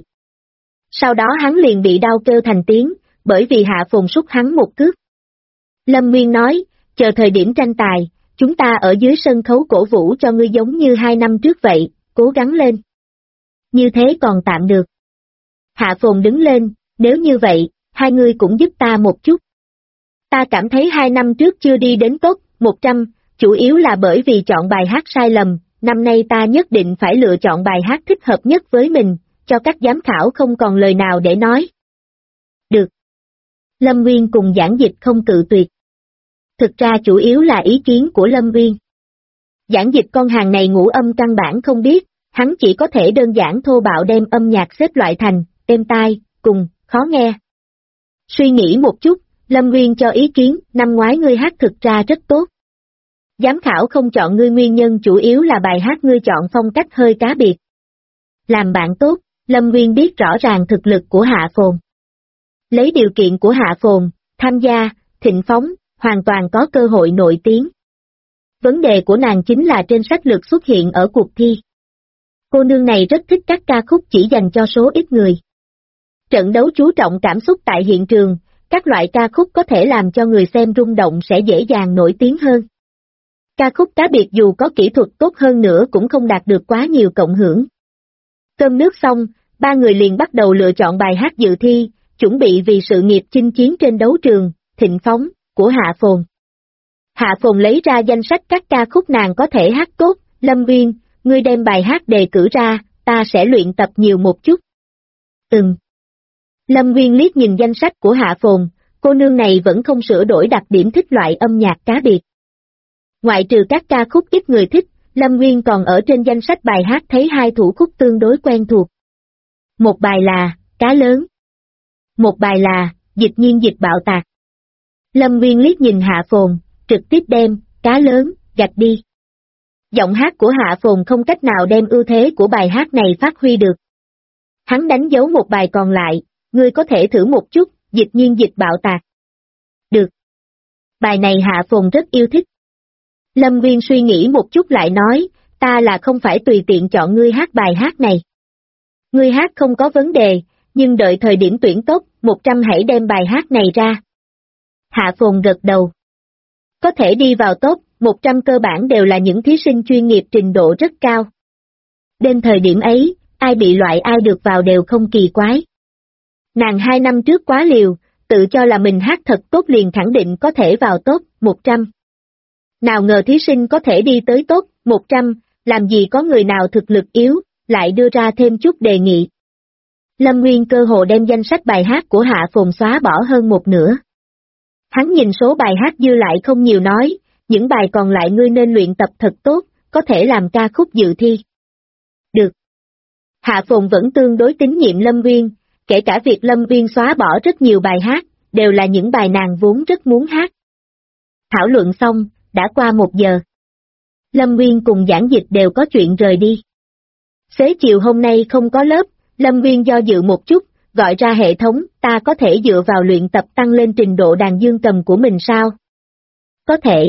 Sau đó hắn liền bị đau kêu thành tiếng, bởi vì Hạ Phồn sút hắn một cước. Lâm Nguyên nói, chờ thời điểm tranh tài, chúng ta ở dưới sân khấu cổ vũ cho ngươi giống như 2 năm trước vậy, cố gắng lên. Như thế còn tạm được. Hạ Phồn đứng lên, nếu như vậy, hai ngươi cũng giúp ta một chút. Ta cảm thấy 2 năm trước chưa đi đến top 100, chủ yếu là bởi vì chọn bài hát sai lầm, năm nay ta nhất định phải lựa chọn bài hát thích hợp nhất với mình, cho các giám khảo không còn lời nào để nói. Được. Lâm Nguyên cùng Giảng Dịch không cự tuyệt. Thực ra chủ yếu là ý kiến của Lâm Nguyên. Giảng Dịch con hàng này ngũ âm căn bản không biết, hắn chỉ có thể đơn giản thô bạo đem âm nhạc xếp loại thành, êm tai, cùng, khó nghe. Suy nghĩ một chút, Lâm Nguyên cho ý kiến, năm ngoái ngươi hát thực ra rất tốt. Giám khảo không chọn ngươi nguyên nhân chủ yếu là bài hát ngươi chọn phong cách hơi cá biệt. Làm bạn tốt, Lâm Nguyên biết rõ ràng thực lực của Hạ Phồn. Lấy điều kiện của Hạ Phồn, tham gia, thịnh phóng, hoàn toàn có cơ hội nổi tiếng. Vấn đề của nàng chính là trên sách lược xuất hiện ở cuộc thi. Cô nương này rất thích các ca khúc chỉ dành cho số ít người. Trận đấu chú trọng cảm xúc tại hiện trường, các loại ca khúc có thể làm cho người xem rung động sẽ dễ dàng nổi tiếng hơn. Ca khúc cá biệt dù có kỹ thuật tốt hơn nữa cũng không đạt được quá nhiều cộng hưởng. Cơm nước xong, ba người liền bắt đầu lựa chọn bài hát dự thi, chuẩn bị vì sự nghiệp chinh chiến trên đấu trường, thịnh phóng, của Hạ Phồn. Hạ Phồn lấy ra danh sách các ca khúc nàng có thể hát tốt, Lâm Nguyên, ngươi đem bài hát đề cử ra, ta sẽ luyện tập nhiều một chút. Lâm Nguyên liếc nhìn danh sách của Hạ Phồn, cô nương này vẫn không sửa đổi đặc điểm thích loại âm nhạc cá biệt. Ngoại trừ các ca khúc ít người thích, Lâm Nguyên còn ở trên danh sách bài hát thấy 2 thủ khúc tương đối quen thuộc. Một bài là, Cá Lớn. Một bài là, Dịch Nhiên Dịch Bạo Tạc. Lâm Nguyên liếc nhìn Hạ Phồn, trực tiếp đem, Cá Lớn, gạch đi. Giọng hát của Hạ Phồn không cách nào đem ưu thế của bài hát này phát huy được. Hắn đánh dấu một bài còn lại, ngươi có thể thử một chút, Dịch Nhiên Dịch Bạo Tạc. Được. Bài này Hạ Phồn rất yêu thích. Lâm Nguyên suy nghĩ một chút lại nói, ta là không phải tùy tiện chọn ngươi hát bài hát này. Ngươi hát không có vấn đề, nhưng đợi thời điểm tuyển top 100 hãy đem bài hát này ra. Hạ Phồn gật đầu. Có thể đi vào top 100 cơ bản đều là những thí sinh chuyên nghiệp trình độ rất cao. Đến thời điểm ấy, ai bị loại ai được vào đều không kỳ quái. Nàng 2 năm trước quá liều, tự cho là mình hát thật tốt liền khẳng định có thể vào top 100. Nào ngờ thí sinh có thể đi tới top 100, làm gì có người nào thực lực yếu, lại đưa ra thêm chút đề nghị. Lâm Nguyên cơ hồ đem danh sách bài hát của Hạ Phồn xóa bỏ hơn một nửa. Hắn nhìn số bài hát dư lại không nhiều nói, những bài còn lại ngươi nên luyện tập thật tốt, có thể làm ca khúc dự thi. Được. Hạ Phồn vẫn tương đối tín nhiệm Lâm Nguyên, kể cả việc Lâm Nguyên xóa bỏ rất nhiều bài hát, đều là những bài nàng vốn rất muốn hát. Thảo luận xong, đã qua 1 giờ. Lâm Nguyên cùng Giảng Dịch đều có chuyện rời đi. Xế chiều hôm nay không có lớp, Lâm Nguyên do dự một chút, gọi ra hệ thống, ta có thể dựa vào luyện tập tăng lên trình độ đàn dương cầm của mình sao? Có thể.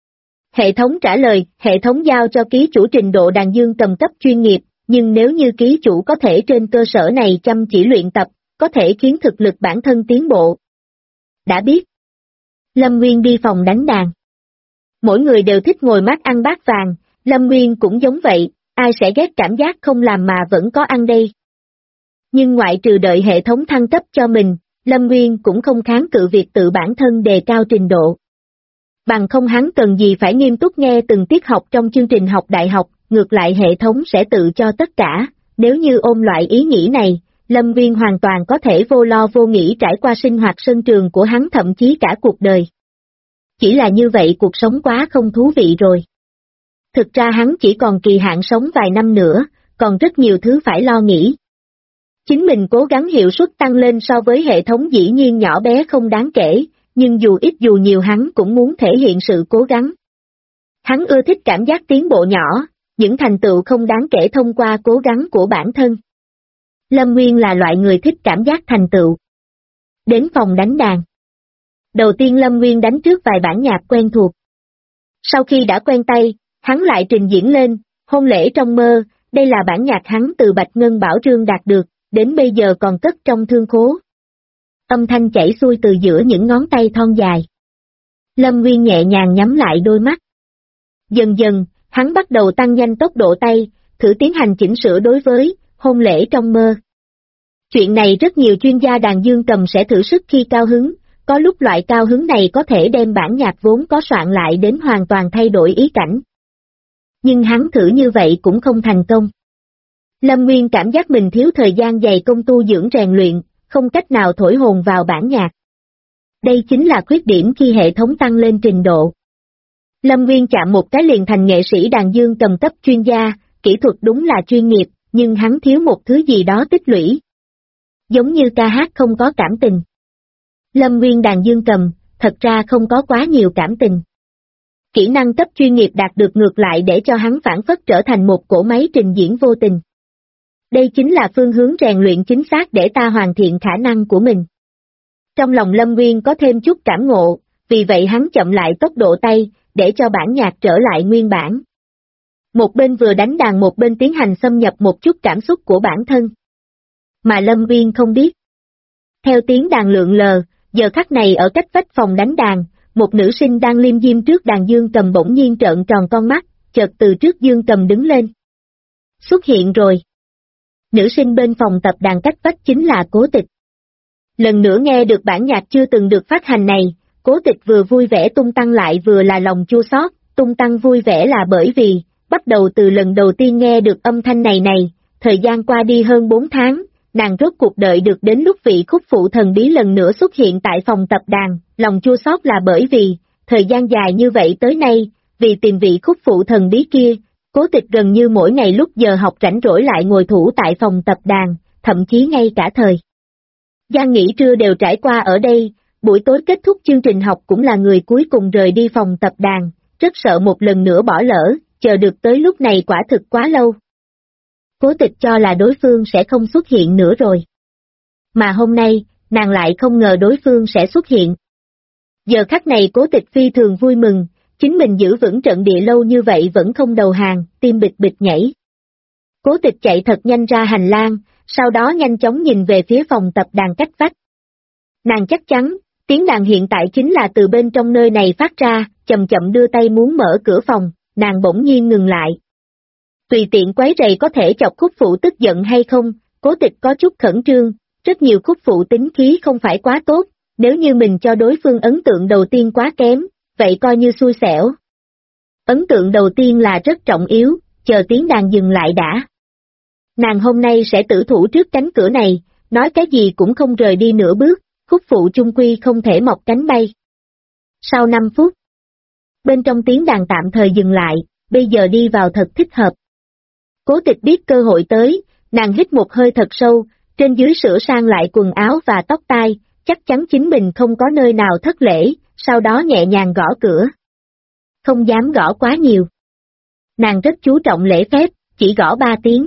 Hệ thống trả lời, hệ thống giao cho ký chủ trình độ đàn dương cầm cấp chuyên nghiệp, nhưng nếu như ký chủ có thể trên cơ sở này chăm chỉ luyện tập, có thể khiến thực lực bản thân tiến bộ. Đã biết. Lâm Nguyên đi phòng đánh đàn. Mỗi người đều thích ngồi mát ăn bát vàng, Lâm Nguyên cũng giống vậy, ai sẽ ghét cảm giác không làm mà vẫn có ăn đây. Nhưng ngoại trừ đợi hệ thống thăng cấp cho mình, Lâm Nguyên cũng không kháng cự việc tự bản thân đề cao trình độ. Bằng không hắn cần gì phải nghiêm túc nghe từng tiết học trong chương trình học đại học, ngược lại hệ thống sẽ tự cho tất cả, nếu như ôm loại ý nghĩ này, Lâm Nguyên hoàn toàn có thể vô lo vô nghĩ trải qua sinh hoạt sân trường của hắn thậm chí cả cuộc đời. Chỉ là như vậy cuộc sống quá không thú vị rồi. Thực ra hắn chỉ còn kỳ hạn sống vài năm nữa, còn rất nhiều thứ phải lo nghĩ. Chính mình cố gắng hiệu suất tăng lên so với hệ thống dĩ nhiên nhỏ bé không đáng kể, nhưng dù ít dù nhiều hắn cũng muốn thể hiện sự cố gắng. Hắn ưa thích cảm giác tiến bộ nhỏ, những thành tựu không đáng kể thông qua cố gắng của bản thân. Lâm Nguyên là loại người thích cảm giác thành tựu. Đến phòng đánh đàn. Đầu tiên Lâm Nguyên đánh trước vài bản nhạc quen thuộc. Sau khi đã quen tay, hắn lại trình diễn lên, Hôn lễ trong mơ, đây là bản nhạc hắn từ Bạch Ngân Bảo Trương đạt được, đến bây giờ còn cất trong thương khố. Âm thanh chảy xuôi từ giữa những ngón tay thon dài. Lâm Nguyên nhẹ nhàng nhắm lại đôi mắt. Dần dần, hắn bắt đầu tăng nhanh tốc độ tay, thử tiến hành chỉnh sửa đối với Hôn lễ trong mơ. Chuyện này rất nhiều chuyên gia đàn dương cầm sẽ thử sức khi cao hứng, có lúc loại cao hứng này có thể đem bản nhạc vốn có soạn lại đến hoàn toàn thay đổi ý cảnh. Nhưng hắn thử như vậy cũng không thành công. Lâm Nguyên cảm giác mình thiếu thời gian dày công tu dưỡng rèn luyện, không cách nào thổi hồn vào bản nhạc. Đây chính là khuyết điểm khi hệ thống tăng lên trình độ. Lâm Nguyên chạm một cái liền thành nghệ sĩ đàn dương cầm cấp chuyên gia, kỹ thuật đúng là chuyên nghiệp, nhưng hắn thiếu một thứ gì đó tích lũy. Giống như ca hát không có cảm tình. Lâm Nguyên đàn dương cầm, thật ra không có quá nhiều cảm tình. Kỹ năng cấp chuyên nghiệp đạt được ngược lại để cho hắn phản phất trở thành một cỗ máy trình diễn vô tình. Đây chính là phương hướng rèn luyện chính xác để ta hoàn thiện khả năng của mình. Trong lòng Lâm Nguyên có thêm chút cảm ngộ, vì vậy hắn chậm lại tốc độ tay, để cho bản nhạc trở lại nguyên bản. Một bên vừa đánh đàn một bên tiến hành xâm nhập một chút cảm xúc của bản thân. Mà Lâm Nguyên không biết. Theo tiếng đàn lượn lờ, giờ khắc này ở cách vách phòng đánh đàn, một nữ sinh đang liêm diêm trước đàn dương cầm bỗng nhiên trợn tròn con mắt, chợt từ trước dương cầm đứng lên. Xuất hiện rồi. Nữ sinh bên phòng tập đàn cách vách chính là Cố Tịch. Lần nữa nghe được bản nhạc chưa từng được phát hành này, Cố Tịch vừa vui vẻ tung tăng lại vừa là lòng chua xót, tung tăng vui vẻ là bởi vì, bắt đầu từ lần đầu tiên nghe được âm thanh này, thời gian qua đi hơn 4 tháng, nàng rốt cuộc đợi được đến lúc vị khúc phụ thần bí lần nữa xuất hiện tại phòng tập đàn, lòng chua xót là bởi vì, thời gian dài như vậy tới nay, vì tìm vị khúc phụ thần bí kia, Cố Tịch gần như mỗi ngày lúc giờ học rảnh rỗi lại ngồi thủ tại phòng tập đàn, thậm chí ngay cả thời gian nghỉ trưa đều trải qua ở đây, buổi tối kết thúc chương trình học cũng là người cuối cùng rời đi phòng tập đàn, rất sợ một lần nữa bỏ lỡ, chờ được tới lúc này quả thực quá lâu. Cố Tịch cho là đối phương sẽ không xuất hiện nữa rồi. Mà hôm nay, nàng lại không ngờ đối phương sẽ xuất hiện. Giờ khắc này Cố Tịch phi thường vui mừng, chính mình giữ vững trận địa lâu như vậy vẫn không đầu hàng, tim bịch bịch nhảy. Cố Tịch chạy thật nhanh ra hành lang, sau đó nhanh chóng nhìn về phía phòng tập đàn cách vách. Nàng chắc chắn, tiếng đàn hiện tại chính là từ bên trong nơi này phát ra, chậm chậm đưa tay muốn mở cửa phòng, nàng bỗng nhiên ngừng lại. Tùy tiện quấy rầy có thể chọc khúc phụ tức giận hay không, Cố Tịch có chút khẩn trương, rất nhiều khúc phụ tính khí không phải quá tốt, nếu như mình cho đối phương ấn tượng đầu tiên quá kém, vậy coi như xui xẻo. Ấn tượng đầu tiên là rất trọng yếu, chờ tiếng đàn dừng lại đã. Nàng hôm nay sẽ tử thủ trước cánh cửa này, nói cái gì cũng không rời đi nửa bước, khúc phụ chung quy không thể mọc cánh bay. Sau 5 phút, bên trong tiếng đàn tạm thời dừng lại, bây giờ đi vào thật thích hợp. Cố Tịch biết cơ hội tới, nàng hít một hơi thật sâu, trên dưới sửa sang lại quần áo và tóc tai, chắc chắn chính mình không có nơi nào thất lễ, sau đó nhẹ nhàng gõ cửa. Không dám gõ quá nhiều. Nàng rất chú trọng lễ phép, chỉ gõ 3 tiếng.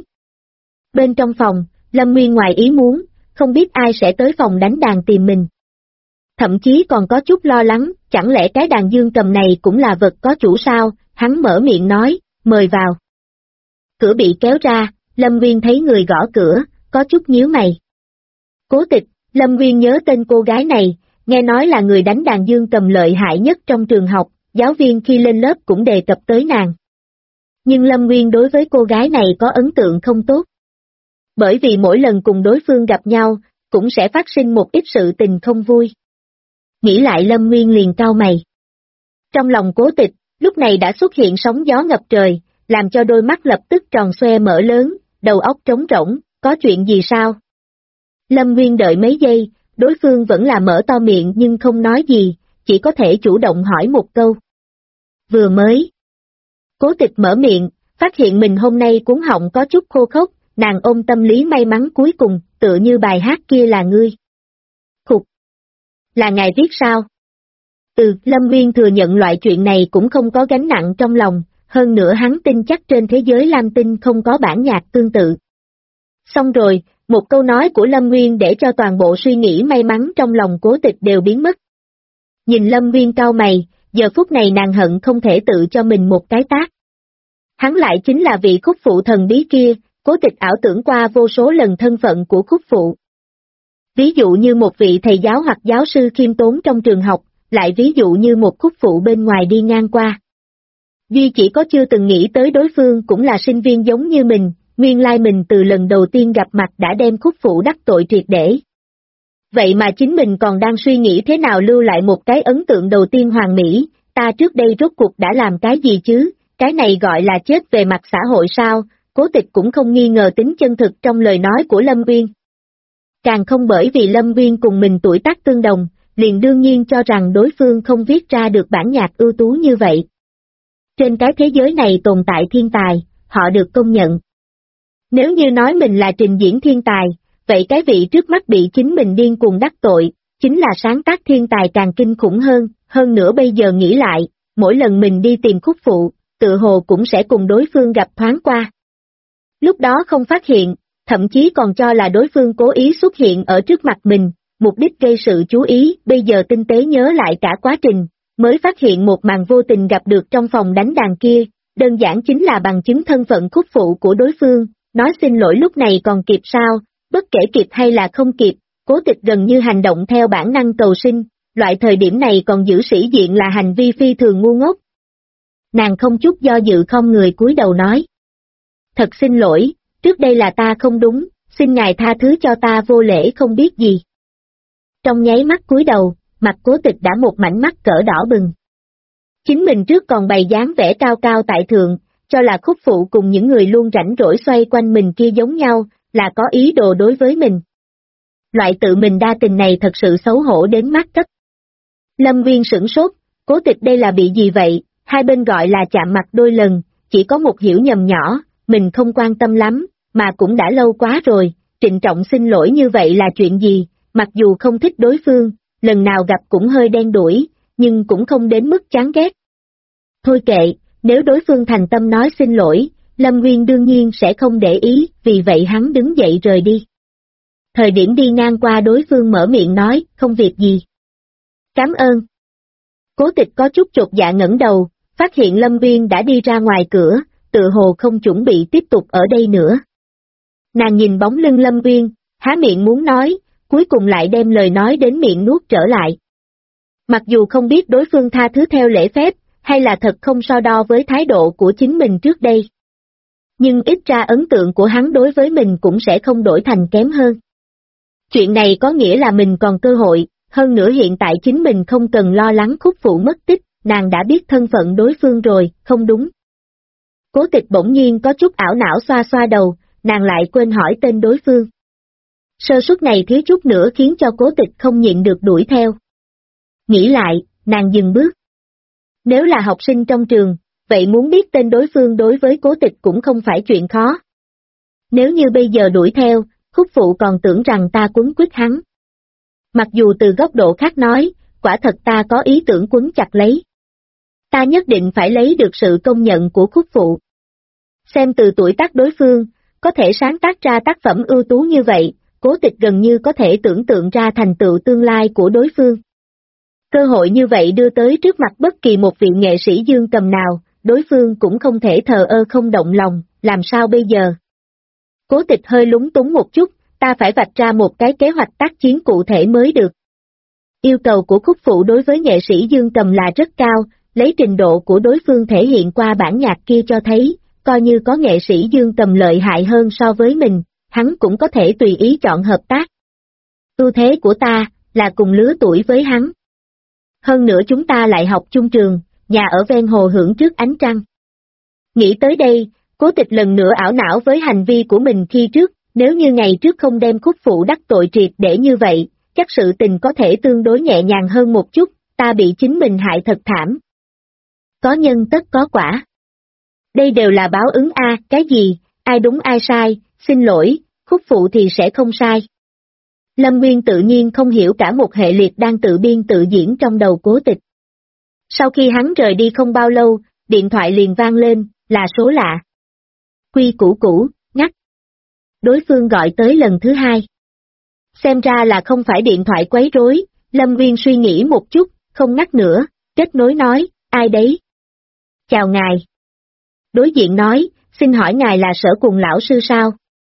Bên trong phòng, Lâm Nguyên ngoài ý muốn, không biết ai sẽ tới phòng đánh đàn tìm mình. Thậm chí còn có chút lo lắng, chẳng lẽ cái đàn dương cầm này cũng là vật có chủ sao, hắn mở miệng nói, mời vào. Cửa bị kéo ra, Lâm Nguyên thấy người gõ cửa, có chút nhíu mày. Cố Tịch, Lâm Nguyên nhớ tên cô gái này, nghe nói là người đánh đàn dương cầm lợi hại nhất trong trường học, giáo viên khi lên lớp cũng đề cập tới nàng. Nhưng Lâm Nguyên đối với cô gái này có ấn tượng không tốt. Bởi vì mỗi lần cùng đối phương gặp nhau, cũng sẽ phát sinh một ít sự tình không vui. Nghĩ lại Lâm Nguyên liền cau mày. Trong lòng Cố Tịch, lúc này đã xuất hiện sóng gió ngập trời, làm cho đôi mắt lập tức tròn xoe mở lớn, đầu óc trống rỗng, có chuyện gì sao? Lâm Nguyên đợi mấy giây, đối phương vẫn là mở to miệng nhưng không nói gì, chỉ có thể chủ động hỏi một câu. Vừa mới. Cố Tịch mở miệng, Phát hiện mình hôm nay cuống họng có chút khô khốc, nàng ôm tâm lý may mắn cuối cùng, tựa như bài hát kia là ngươi. Khục! Là ngài viết sao? Lâm Nguyên thừa nhận loại chuyện này cũng không có gánh nặng trong lòng, hơn nữa hắn tin chắc trên thế giới Lam Tinh không có bản nhạc tương tự. Xong rồi, một câu nói của Lâm Nguyên để cho toàn bộ suy nghĩ may mắn trong lòng Cố Tịch đều biến mất. Nhìn Lâm Nguyên cau mày, giờ phút này nàng hận không thể tự cho mình một cái tát. Hắn lại chính là vị khúc phụ thần bí kia, Cố Tịch ảo tưởng qua vô số lần thân phận của khúc phụ. Ví dụ như một vị thầy giáo hoặc giáo sư khiêm tốn trong trường học, lại ví dụ như một khúc phụ bên ngoài đi ngang qua. Duy chỉ có chưa từng nghĩ tới đối phương cũng là sinh viên giống như mình, nguyên lai mình từ lần đầu tiên gặp mặt đã đem khúc phụ đắc tội triệt để. Vậy mà chính mình còn đang suy nghĩ thế nào lưu lại một cái ấn tượng đầu tiên hoàn mỹ, ta trước đây rốt cuộc đã làm cái gì chứ, cái này gọi là chết về mặt xã hội sao, Cố Tịch cũng không nghi ngờ tính chân thực trong lời nói của Lâm Nguyên. Càng không bởi vì Lâm Nguyên cùng mình tuổi tác tương đồng, liền đương nhiên cho rằng đối phương không viết ra được bản nhạc ưu tú như vậy. Trên cái thế giới này tồn tại thiên tài, họ được công nhận. Nếu như nói mình là trình diễn thiên tài, vậy cái vị trước mắt bị chính mình điên cuồng đắc tội, chính là sáng tác thiên tài càng kinh khủng hơn nữa bây giờ nghĩ lại, mỗi lần mình đi tìm khúc phụ, tự hồ cũng sẽ cùng đối phương gặp thoáng qua. Lúc đó không phát hiện, thậm chí còn cho là đối phương cố ý xuất hiện ở trước mặt mình, mục đích gây sự chú ý, bây giờ tinh tế nhớ lại cả quá trình, mới phát hiện một màn vô tình gặp được trong phòng đánh đàn kia, đơn giản chính là bằng chứng thân phận khúc phụ của đối phương, nói xin lỗi lúc này còn kịp sao, bất kể kịp hay là không kịp, Cố Tịch gần như hành động theo bản năng cầu sinh, loại thời điểm này còn giữ sĩ diện là hành vi phi thường ngu ngốc. Nàng không chút do dự không người cúi đầu nói. Thật xin lỗi, trước đây là ta không đúng, xin ngài tha thứ cho ta vô lễ không biết gì. Trong nháy mắt cúi đầu, mặt Cố Tịch đã một mảnh mắt cỡ đỏ bừng. Chính mình trước còn bày dáng vẻ cao cao tại thượng, cho là khúc phụ cùng những người luôn rảnh rỗi xoay quanh mình kia giống nhau, là có ý đồ đối với mình. Loại tự mình đa tình này thật sự xấu hổ đến mắt cấp. Lâm Nguyên sửng sốt, Cố Tịch đây là bị gì vậy, hai bên gọi là chạm mặt đôi lần, chỉ có một hiểu nhầm nhỏ, mình không quan tâm lắm, mà cũng đã lâu quá rồi, trịnh trọng xin lỗi như vậy là chuyện gì, mặc dù không thích đối phương, lần nào gặp cũng hơi đen đuổi, nhưng cũng không đến mức chán ghét. Thôi kệ, nếu đối phương thành tâm nói xin lỗi, Lâm Nguyên đương nhiên sẽ không để ý, vì vậy hắn đứng dậy rời đi. Thời điểm đi ngang qua đối phương mở miệng nói, không việc gì. Cảm ơn. Cố Tịch có chút chột dạ ngẩng đầu, phát hiện Lâm Nguyên đã đi ra ngoài cửa, tự hồ không chuẩn bị tiếp tục ở đây nữa. Nàng nhìn bóng lưng Lâm Nguyên, há miệng muốn nói, cuối cùng lại đem lời nói đến miệng nuốt trở lại. Mặc dù không biết đối phương tha thứ theo lễ phép, hay là thật không so đo với thái độ của chính mình trước đây. Nhưng ít ra ấn tượng của hắn đối với mình cũng sẽ không đổi thành kém hơn. Chuyện này có nghĩa là mình còn cơ hội, hơn nữa hiện tại chính mình không cần lo lắng khúc phụ mất tích, nàng đã biết thân phận đối phương rồi, không đúng. Cố Tịch bỗng nhiên có chút ảo não xoa xoa đầu, nàng lại quên hỏi tên đối phương. Sơ suất này thiếu chút nữa khiến cho Cố Tịch không nhịn được đuổi theo. Nghĩ lại, nàng dừng bước. Nếu là học sinh trong trường, vậy muốn biết tên đối phương đối với Cố Tịch cũng không phải chuyện khó. Nếu như bây giờ đuổi theo, khúc phụ còn tưởng rằng ta quấn quýt hắn. Mặc dù từ góc độ khác nói, quả thật ta có ý tưởng quấn chặt lấy. Ta nhất định phải lấy được sự công nhận của khúc phụ. Xem từ tuổi tác đối phương, có thể sáng tác ra tác phẩm ưu tú như vậy, Cố Tịch gần như có thể tưởng tượng ra thành tựu tương lai của đối phương. Cơ hội như vậy đưa tới trước mặt bất kỳ một vị nghệ sĩ dương cầm nào, đối phương cũng không thể thờ ơ không động lòng, làm sao bây giờ? Cố Tịch hơi lúng túng một chút, ta phải vạch ra một cái kế hoạch tác chiến cụ thể mới được. Yêu cầu của khúc phụ đối với nghệ sĩ dương cầm là rất cao, lấy trình độ của đối phương thể hiện qua bản nhạc kia cho thấy, coi như có nghệ sĩ dương cầm lợi hại hơn so với mình, hắn cũng có thể tùy ý chọn hợp tác. Ưu thế của ta, là cùng lứa tuổi với hắn. Hơn nữa chúng ta lại học chung trường, nhà ở ven hồ hưởng trước ánh trăng. Nghĩ tới đây, Cố Tịch lần nữa ảo não với hành vi của mình khi trước, nếu như ngày trước không đem khúc phụ đắc tội triệt để như vậy, chắc sự tình có thể tương đối nhẹ nhàng hơn một chút, ta bị chính mình hại thật thảm. Có nhân tất có quả. Đây đều là báo ứng a, cái gì, ai đúng ai sai, xin lỗi, khúc phụ thì sẽ không sai. Lâm Nguyên tự nhiên không hiểu cả một hệ liệt đang tự biên tự diễn trong đầu Cố Tịch. Sau khi hắn rời đi không bao lâu, điện thoại liền vang lên, là số lạ. Quy củ cũ, ngắt. Đối phương gọi tới lần thứ hai. Xem ra là không phải điện thoại quấy rối, Lâm Nguyên suy nghĩ một chút, không ngắt nữa, kết nối nói, ai đấy? Chào ngài. Đối diện nói, xin hỏi ngài là Sở Cuồng lão sư sao?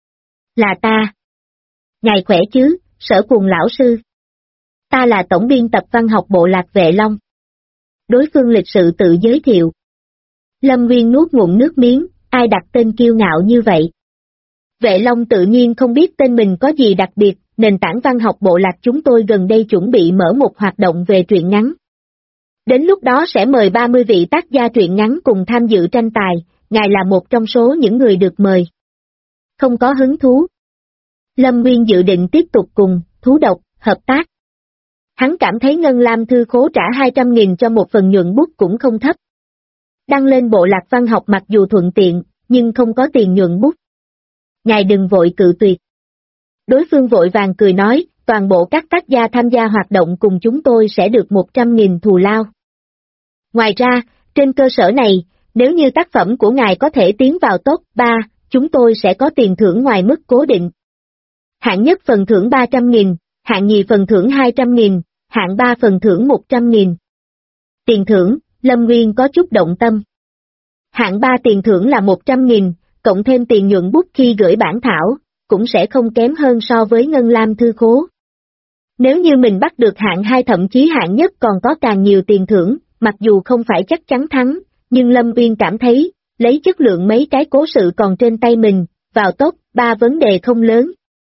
Là ta. Ngài khỏe chứ, Sở Cuồng lão sư. Ta là tổng biên tập văn học bộ Lạc Vệ Long. Đối phương lịch sự tự giới thiệu. Lâm Nguyên nuốt ngụm nước miếng, ai đặt tên kiêu ngạo như vậy? Vệ Long tự nhiên không biết tên mình có gì đặc biệt, nền tảng văn học bộ Lạc chúng tôi gần đây chuẩn bị mở một hoạt động về truyện ngắn. Đến lúc đó sẽ mời 30 vị tác gia truyện ngắn cùng tham dự tranh tài, ngài là một trong số những người được mời. Không có hứng thú. Lâm Nguyên dự định tiếp tục cùng Thú Độc hợp tác. Hắn cảm thấy Ngân Lam Thư Khố trả 200.000 cho một phần nhuận bút cũng không thấp. Đăng lên bộ Lạc văn học mặc dù thuận tiện, nhưng không có tiền nhuận bút. Ngài đừng vội cự tuyệt. Đối phương vội vàng cười nói, toàn bộ các tác gia tham gia hoạt động cùng chúng tôi sẽ được 100.000 thù lao. Ngoài ra, trên cơ sở này, nếu như tác phẩm của ngài có thể tiến vào top 3, chúng tôi sẽ có tiền thưởng ngoài mức cố định. Hạng nhất phần thưởng 300.000, hạng nhì phần thưởng 200.000, hạng 3 phần thưởng 100.000. Tiền thưởng, Lâm Nguyên có chút động tâm. Hạng 3 tiền thưởng là 100.000, cộng thêm tiền nhuận bút khi gửi bản thảo, cũng sẽ không kém hơn so với Ngân Lam Thư Khố. Nếu như mình bắt được hạng 2 thậm chí hạng nhất còn có càng nhiều tiền thưởng, mặc dù không phải chắc chắn thắng, nhưng Lâm Uyên cảm thấy, lấy chất lượng mấy cái cố sự còn trên tay mình, vào top 3 vấn đề không lớn.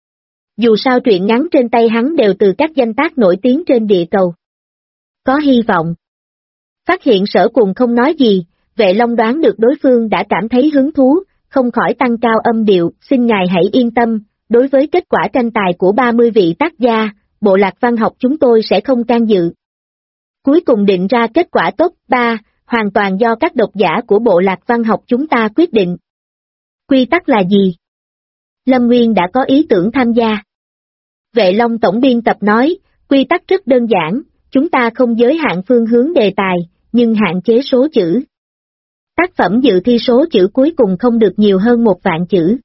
Dù sao truyện ngắn trên tay hắn đều từ các danh tác nổi tiếng trên địa cầu. Có hy vọng. Phát hiện Sở Cuồng không nói gì, Vệ Long đoán được đối phương đã cảm thấy hứng thú, không khỏi tăng cao âm điệu, xin ngài hãy yên tâm, đối với kết quả tranh tài của 30 vị tác gia, bộ Lạc văn học chúng tôi sẽ không can dự. Cuối cùng định ra kết quả top 3, hoàn toàn do các độc giả của bộ Lạc văn học chúng ta quyết định. Quy tắc là gì? Lâm Nguyên đã có ý tưởng tham gia. Vệ Long tổng biên tập nói, quy tắc rất đơn giản, chúng ta không giới hạn phương hướng đề tài, nhưng hạn chế số chữ. Tác phẩm dự thi số chữ cuối cùng không được nhiều hơn 1.000 chữ.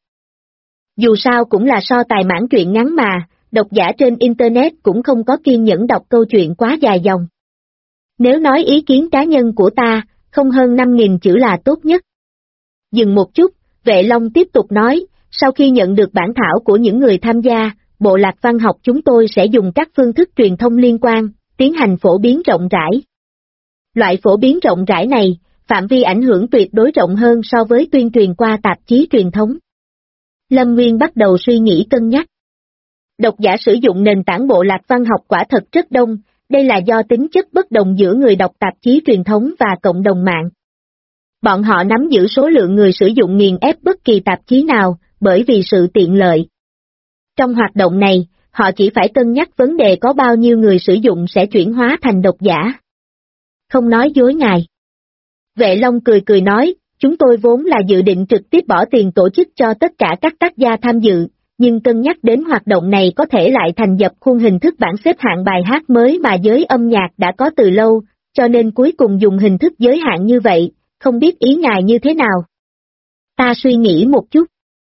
Dù sao cũng là so tài mãn truyện ngắn mà, độc giả trên Internet cũng không có kiên nhẫn đọc câu chuyện quá dài dòng. Nếu nói ý kiến cá nhân của ta, không hơn 5.000 chữ là tốt nhất. Dừng một chút, Vệ Long tiếp tục nói, sau khi nhận được bản thảo của những người tham gia, bộ Lạc văn học chúng tôi sẽ dùng các phương thức truyền thông liên quan, tiến hành phổ biến rộng rãi. Loại phổ biến rộng rãi này, phạm vi ảnh hưởng tuyệt đối rộng hơn so với tuyên truyền qua tạp chí truyền thống. Lâm Nguyên bắt đầu suy nghĩ cân nhắc. Độc giả sử dụng nền tảng bộ Lạc văn học quả thật rất đông, đây là do tính chất bất đồng giữa người đọc tạp chí truyền thống và cộng đồng mạng. Bọn họ nắm giữ số lượng người sử dụng nghiền ép bất kỳ tạp chí nào, bởi vì sự tiện lợi. Trong hoạt động này, họ chỉ phải cân nhắc vấn đề có bao nhiêu người sử dụng sẽ chuyển hóa thành độc giả. Không nói dối ngài. Vệ Long cười cười nói, chúng tôi vốn là dự định trực tiếp bỏ tiền tổ chức cho tất cả các tác gia tham dự, nhưng cân nhắc đến hoạt động này có thể lại thành dập khuôn hình thức bảng xếp hạng bài hát mới mà giới âm nhạc đã có từ lâu, cho nên cuối cùng dùng hình thức giới hạn như vậy, không biết ý ngài như thế nào. Ta suy nghĩ một chút.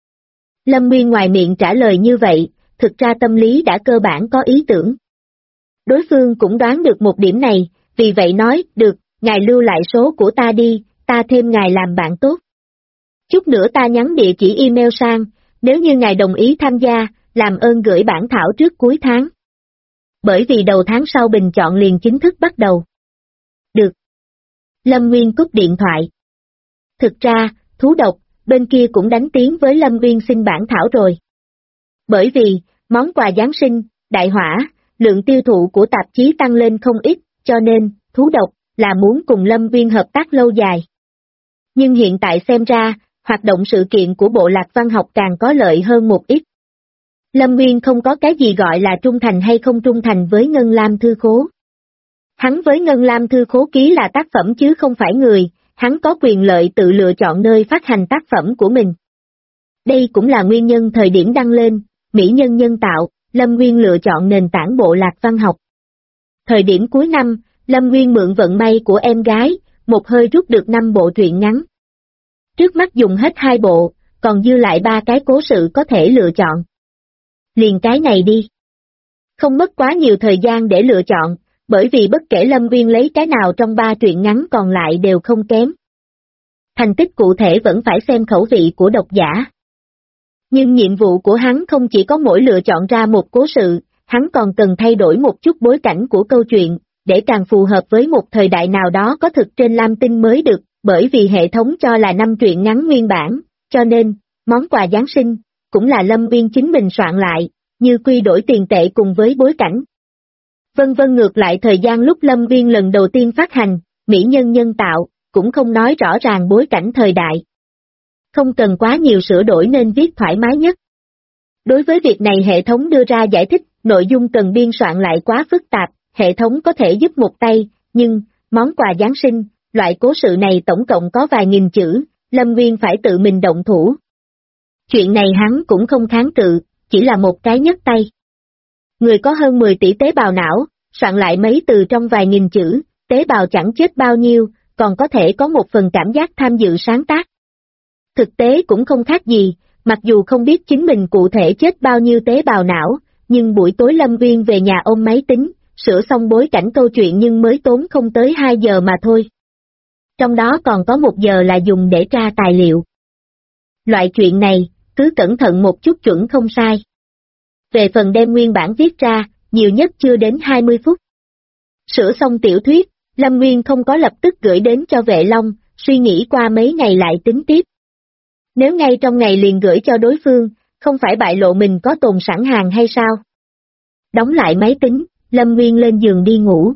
Lâm Nguyên ngoài miệng trả lời như vậy, thực ra tâm lý đã cơ bản có ý tưởng. Đối phương cũng đoán được một điểm này, vì vậy nói, được, ngài lưu lại số của ta đi, ta thêm ngài làm bạn tốt. Chút nữa ta nhắn địa chỉ email sang, nếu như ngài đồng ý tham gia, làm ơn gửi bản thảo trước cuối tháng. Bởi vì đầu tháng sau bình chọn liền chính thức bắt đầu. Được. Lâm Nguyên cúp điện thoại. Thực ra, Thú Độc, bên kia cũng đánh tiếng với Lâm Nguyên xin bản thảo rồi. Bởi vì, món quà Giáng sinh, đại hỏa, lượng tiêu thụ của tạp chí tăng lên không ít, cho nên, Thú Độc, là muốn cùng Lâm Nguyên hợp tác lâu dài. Nhưng hiện tại xem ra, hoạt động sự kiện của bộ Lạc văn học càng có lợi hơn một ít. Lâm Nguyên không có cái gì gọi là trung thành hay không trung thành với Ngân Lam Thư Khố. Hắn với Ngân Lam Thư Khố ký là tác phẩm chứ không phải người, hắn có quyền lợi tự lựa chọn nơi phát hành tác phẩm của mình. Đây cũng là nguyên nhân thời điểm đăng lên, mỹ nhân nhân tạo, Lâm Nguyên lựa chọn nền tảng bộ lạc văn học. Thời điểm cuối năm, Lâm Nguyên mượn vận may của em gái, một hơi rút được 5 bộ truyện ngắn. Trước mắt dùng hết 2 bộ, còn dư lại 3 cái cố sự có thể lựa chọn. Liền cái này đi. Không mất quá nhiều thời gian để lựa chọn, bởi vì bất kể Lâm Nguyên lấy cái nào trong 3 truyện ngắn còn lại đều không kém. Thành tích cụ thể vẫn phải xem khẩu vị của độc giả. Nhưng nhiệm vụ của hắn không chỉ có mỗi lựa chọn ra một cố sự, hắn còn cần thay đổi một chút bối cảnh của câu chuyện, để càng phù hợp với một thời đại nào đó có thực trên Lam Tinh mới được, bởi vì hệ thống cho là 5 truyện ngắn nguyên bản, cho nên, món quà Giáng sinh, cũng là Lâm Nguyên chính mình soạn lại, như quy đổi tiền tệ cùng với bối cảnh. Vân vân ngược lại thời gian lúc Lâm Nguyên lần đầu tiên phát hành, mỹ nhân nhân tạo, cũng không nói rõ ràng bối cảnh thời đại. Không cần quá nhiều sửa đổi nên viết thoải mái nhất. Đối với việc này hệ thống đưa ra giải thích, nội dung cần biên soạn lại quá phức tạp, hệ thống có thể giúp một tay, nhưng, món quà Giáng sinh, loại cố sự này tổng cộng có vài nghìn chữ, Lâm Nguyên phải tự mình động thủ. Chuyện này hắn cũng không kháng cự, chỉ là một cái nhấc tay. Người có hơn 10 tỷ tế bào não, soạn lại mấy từ trong vài nghìn chữ, tế bào chẳng chết bao nhiêu, còn có thể có một phần cảm giác tham dự sáng tác. Thực tế cũng không khác gì, mặc dù không biết chính mình cụ thể chết bao nhiêu tế bào não, nhưng buổi tối Lâm Nguyên về nhà ôm máy tính, sửa xong bối cảnh câu chuyện nhưng mới tốn không tới 2 giờ mà thôi. Trong đó còn có 1 giờ là dùng để tra tài liệu. Loại chuyện này, cứ cẩn thận một chút chuẩn không sai. Về phần đem nguyên bản viết ra, nhiều nhất chưa đến 20 phút. Sửa xong tiểu thuyết, Lâm Nguyên không có lập tức gửi đến cho Vệ Long, suy nghĩ qua mấy ngày lại tính tiếp. Nếu ngay trong ngày liền gửi cho đối phương, không phải bại lộ mình có tồn sẵn hàng hay sao? Đóng lại máy tính, Lâm Nguyên lên giường đi ngủ.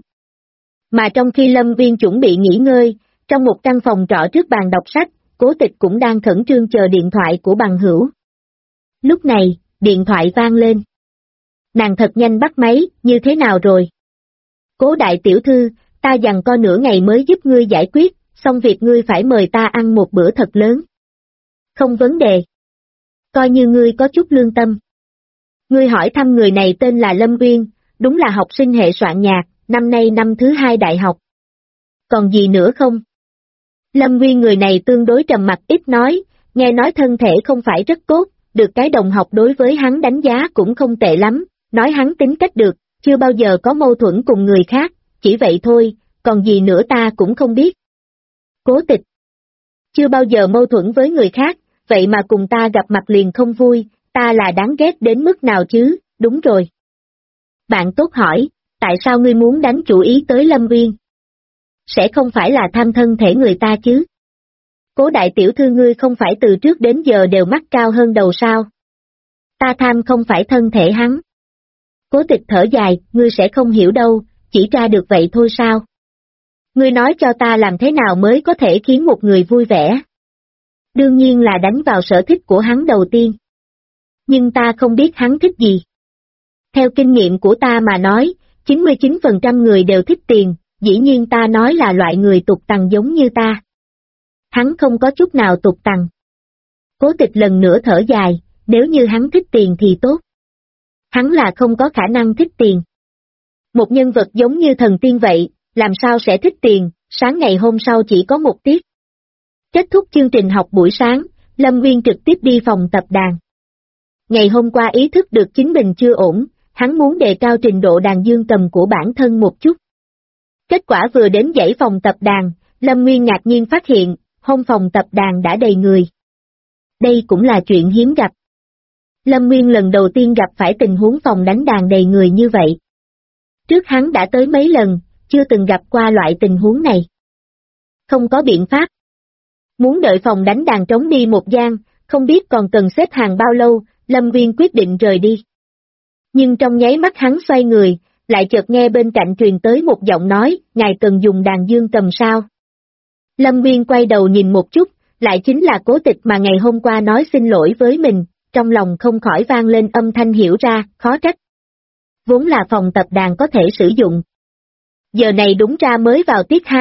Mà trong khi Lâm Nguyên chuẩn bị nghỉ ngơi, trong một căn phòng trọ trước bàn đọc sách, Cố Tịch cũng đang khẩn trương chờ điện thoại của bằng hữu. Lúc này, điện thoại vang lên. Nàng thật nhanh bắt máy, như thế nào rồi? Cố đại tiểu thư, ta giằng co nửa ngày mới giúp ngươi giải quyết, xong việc ngươi phải mời ta ăn một bữa thật lớn. Không vấn đề. Coi như ngươi có chút lương tâm. Ngươi hỏi thăm người này tên là Lâm Nguyên, đúng là học sinh hệ soạn nhạc, năm nay năm thứ 2 đại học. Còn gì nữa không? Lâm Nguyên người này tương đối trầm mặc ít nói, nghe nói thân thể không phải rất tốt, được cái đồng học đối với hắn đánh giá cũng không tệ lắm, nói hắn tính cách được, chưa bao giờ có mâu thuẫn cùng người khác, chỉ vậy thôi, còn gì nữa ta cũng không biết. Cố Tịch. Chưa bao giờ mâu thuẫn với người khác, vậy mà cùng ta gặp mặt liền không vui, ta là đáng ghét đến mức nào chứ, đúng rồi. Bạn tốt hỏi, tại sao ngươi muốn đánh chủ ý tới Lâm Nguyên? Sẽ không phải là tham thân thể người ta chứ? Cố đại tiểu thư ngươi không phải từ trước đến giờ đều mắt cao hơn đầu sao? Ta tham không phải thân thể hắn. Cố Tịch thở dài, ngươi sẽ không hiểu đâu, chỉ tra được vậy thôi sao? Ngươi nói cho ta làm thế nào mới có thể khiến một người vui vẻ? Đương nhiên là đánh vào sở thích của hắn đầu tiên. Nhưng ta không biết hắn thích gì. Theo kinh nghiệm của ta mà nói, 99% người đều thích tiền, dĩ nhiên ta nói là loại người tục tằng giống như ta. Hắn không có chút nào tục tằng. Cố Tịch lần nữa thở dài, nếu như hắn thích tiền thì tốt. Hắn là không có khả năng thích tiền. Một nhân vật giống như thần tiên vậy, làm sao sẽ thích tiền, sáng ngày hôm sau chỉ có một tiết. Kết thúc chương trình học buổi sáng, Lâm Nguyên trực tiếp đi phòng tập đàn. Ngày hôm qua ý thức được chính mình chưa ổn, hắn muốn đề cao trình độ đàn dương cầm của bản thân một chút. Kết quả vừa đến dãy phòng tập đàn, Lâm Nguyên ngạc nhiên phát hiện, hôm phòng tập đàn đã đầy người. Đây cũng là chuyện hiếm gặp. Lâm Nguyên lần đầu tiên gặp phải tình huống phòng đánh đàn đầy người như vậy. Trước hắn đã tới mấy lần, chưa từng gặp qua loại tình huống này. Không có biện pháp. Muốn đợi phòng đánh đàn trống đi một gian, không biết còn cần xếp hàng bao lâu, Lâm Nguyên quyết định rời đi. Nhưng trong nháy mắt hắn xoay người, lại chợt nghe bên cạnh truyền tới một giọng nói, ngài cần dùng đàn dương cầm sao? Lâm Nguyên quay đầu nhìn một chút, lại chính là Cố Tịch mà ngày hôm qua nói xin lỗi với mình, trong lòng không khỏi vang lên âm thanh hiểu ra, khó trách. Vốn là phòng tập đàn có thể sử dụng. Giờ này đúng ra mới vào tiết 2,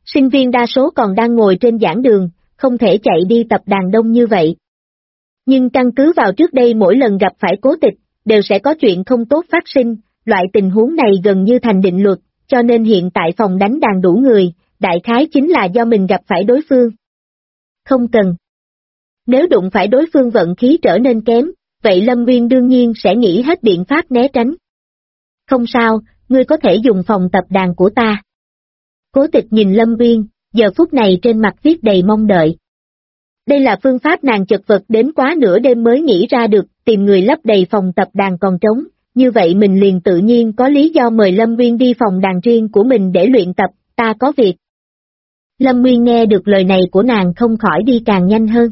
Sinh viên đa số còn đang ngồi trên giảng đường, không thể chạy đi tập đàn đông như vậy. Nhưng căn cứ vào trước đây mỗi lần gặp phải Cố Tịch, đều sẽ có chuyện không tốt phát sinh, loại tình huống này gần như thành định luật, cho nên hiện tại phòng đánh đàn đủ người, đại khái chính là do mình gặp phải đối phương. Không cần. Nếu đụng phải đối phương vận khí trở nên kém, vậy Lâm Nguyên đương nhiên sẽ nghĩ hết biện pháp né tránh. Không sao, ngươi có thể dùng phòng tập đàn của ta. Cố Tịch nhìn Lâm Nguyên, giờ phút này trên mặt viết đầy mong đợi. Đây là phương pháp nàng chật vật đến quá nửa đêm mới nghĩ ra được, tìm người lấp đầy phòng tập đàn còn trống, như vậy mình liền tự nhiên có lý do mời Lâm Nguyên đi phòng đàn riêng của mình để luyện tập, ta có việc. Lâm Nguyên nghe được lời này của nàng không khỏi đi càng nhanh hơn.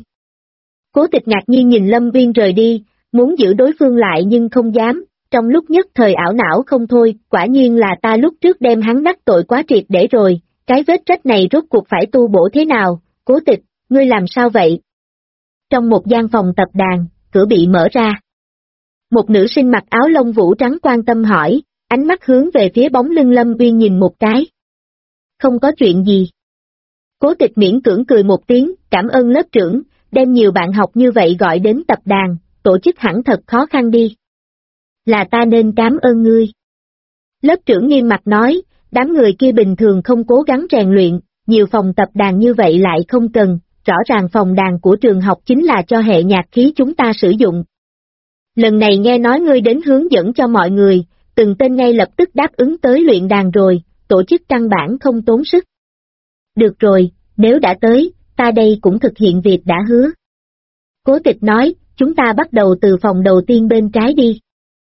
Cố Tịch ngạc nhiên nhìn Lâm Nguyên rời đi, muốn giữ đối phương lại nhưng không dám, trong lúc nhất thời ảo não không thôi, quả nhiên là ta lúc trước đem hắn đắc tội quá triệt để rồi, cái vết rách này rốt cuộc phải tu bổ thế nào, Cố Tịch, ngươi làm sao vậy? Trong một gian phòng tập đàn, cửa bị mở ra. Một nữ sinh mặc áo lông vũ trắng quan tâm hỏi, ánh mắt hướng về phía bóng lưng Lâm Nguyên nhìn một cái. Không có chuyện gì. Cố Tịch miễn cưỡng cười một tiếng, cảm ơn lớp trưởng, đem nhiều bạn học như vậy gọi đến tập đàn, tổ chức hẳn thật khó khăn đi. Là ta nên cảm ơn ngươi. Lớp trưởng nghiêm mặt nói, đám người kia bình thường không cố gắng rèn luyện, nhiều phòng tập đàn như vậy lại không cần, rõ ràng phòng đàn của trường học chính là cho hệ nhạc khí chúng ta sử dụng. Lần này nghe nói ngươi đến hướng dẫn cho mọi người, từng tên ngay lập tức đáp ứng tới luyện đàn rồi, tổ chức căn bản không tốn sức. Được rồi, nếu đã tới, ta đây cũng thực hiện việc đã hứa. Cố Tịch nói, chúng ta bắt đầu từ phòng đầu tiên bên trái đi.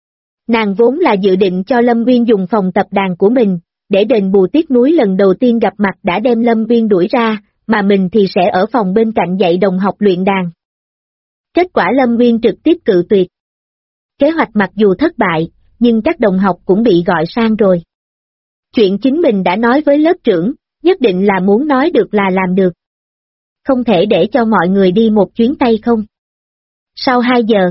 Nàng vốn là dự định cho Lâm Nguyên dùng phòng tập đàn của mình, để đền bù tiếc nuối lần đầu tiên gặp mặt đã đem Lâm Nguyên đuổi ra, mà mình thì sẽ ở phòng bên cạnh dạy đồng học luyện đàn. Kết quả Lâm Nguyên trực tiếp cự tuyệt. Kế hoạch mặc dù thất bại, nhưng các đồng học cũng bị gọi sang rồi. Chuyện chính mình đã nói với lớp trưởng, nhất định là muốn nói được là làm được. Không thể để cho mọi người đi một chuyến tay không. Sau 2 giờ,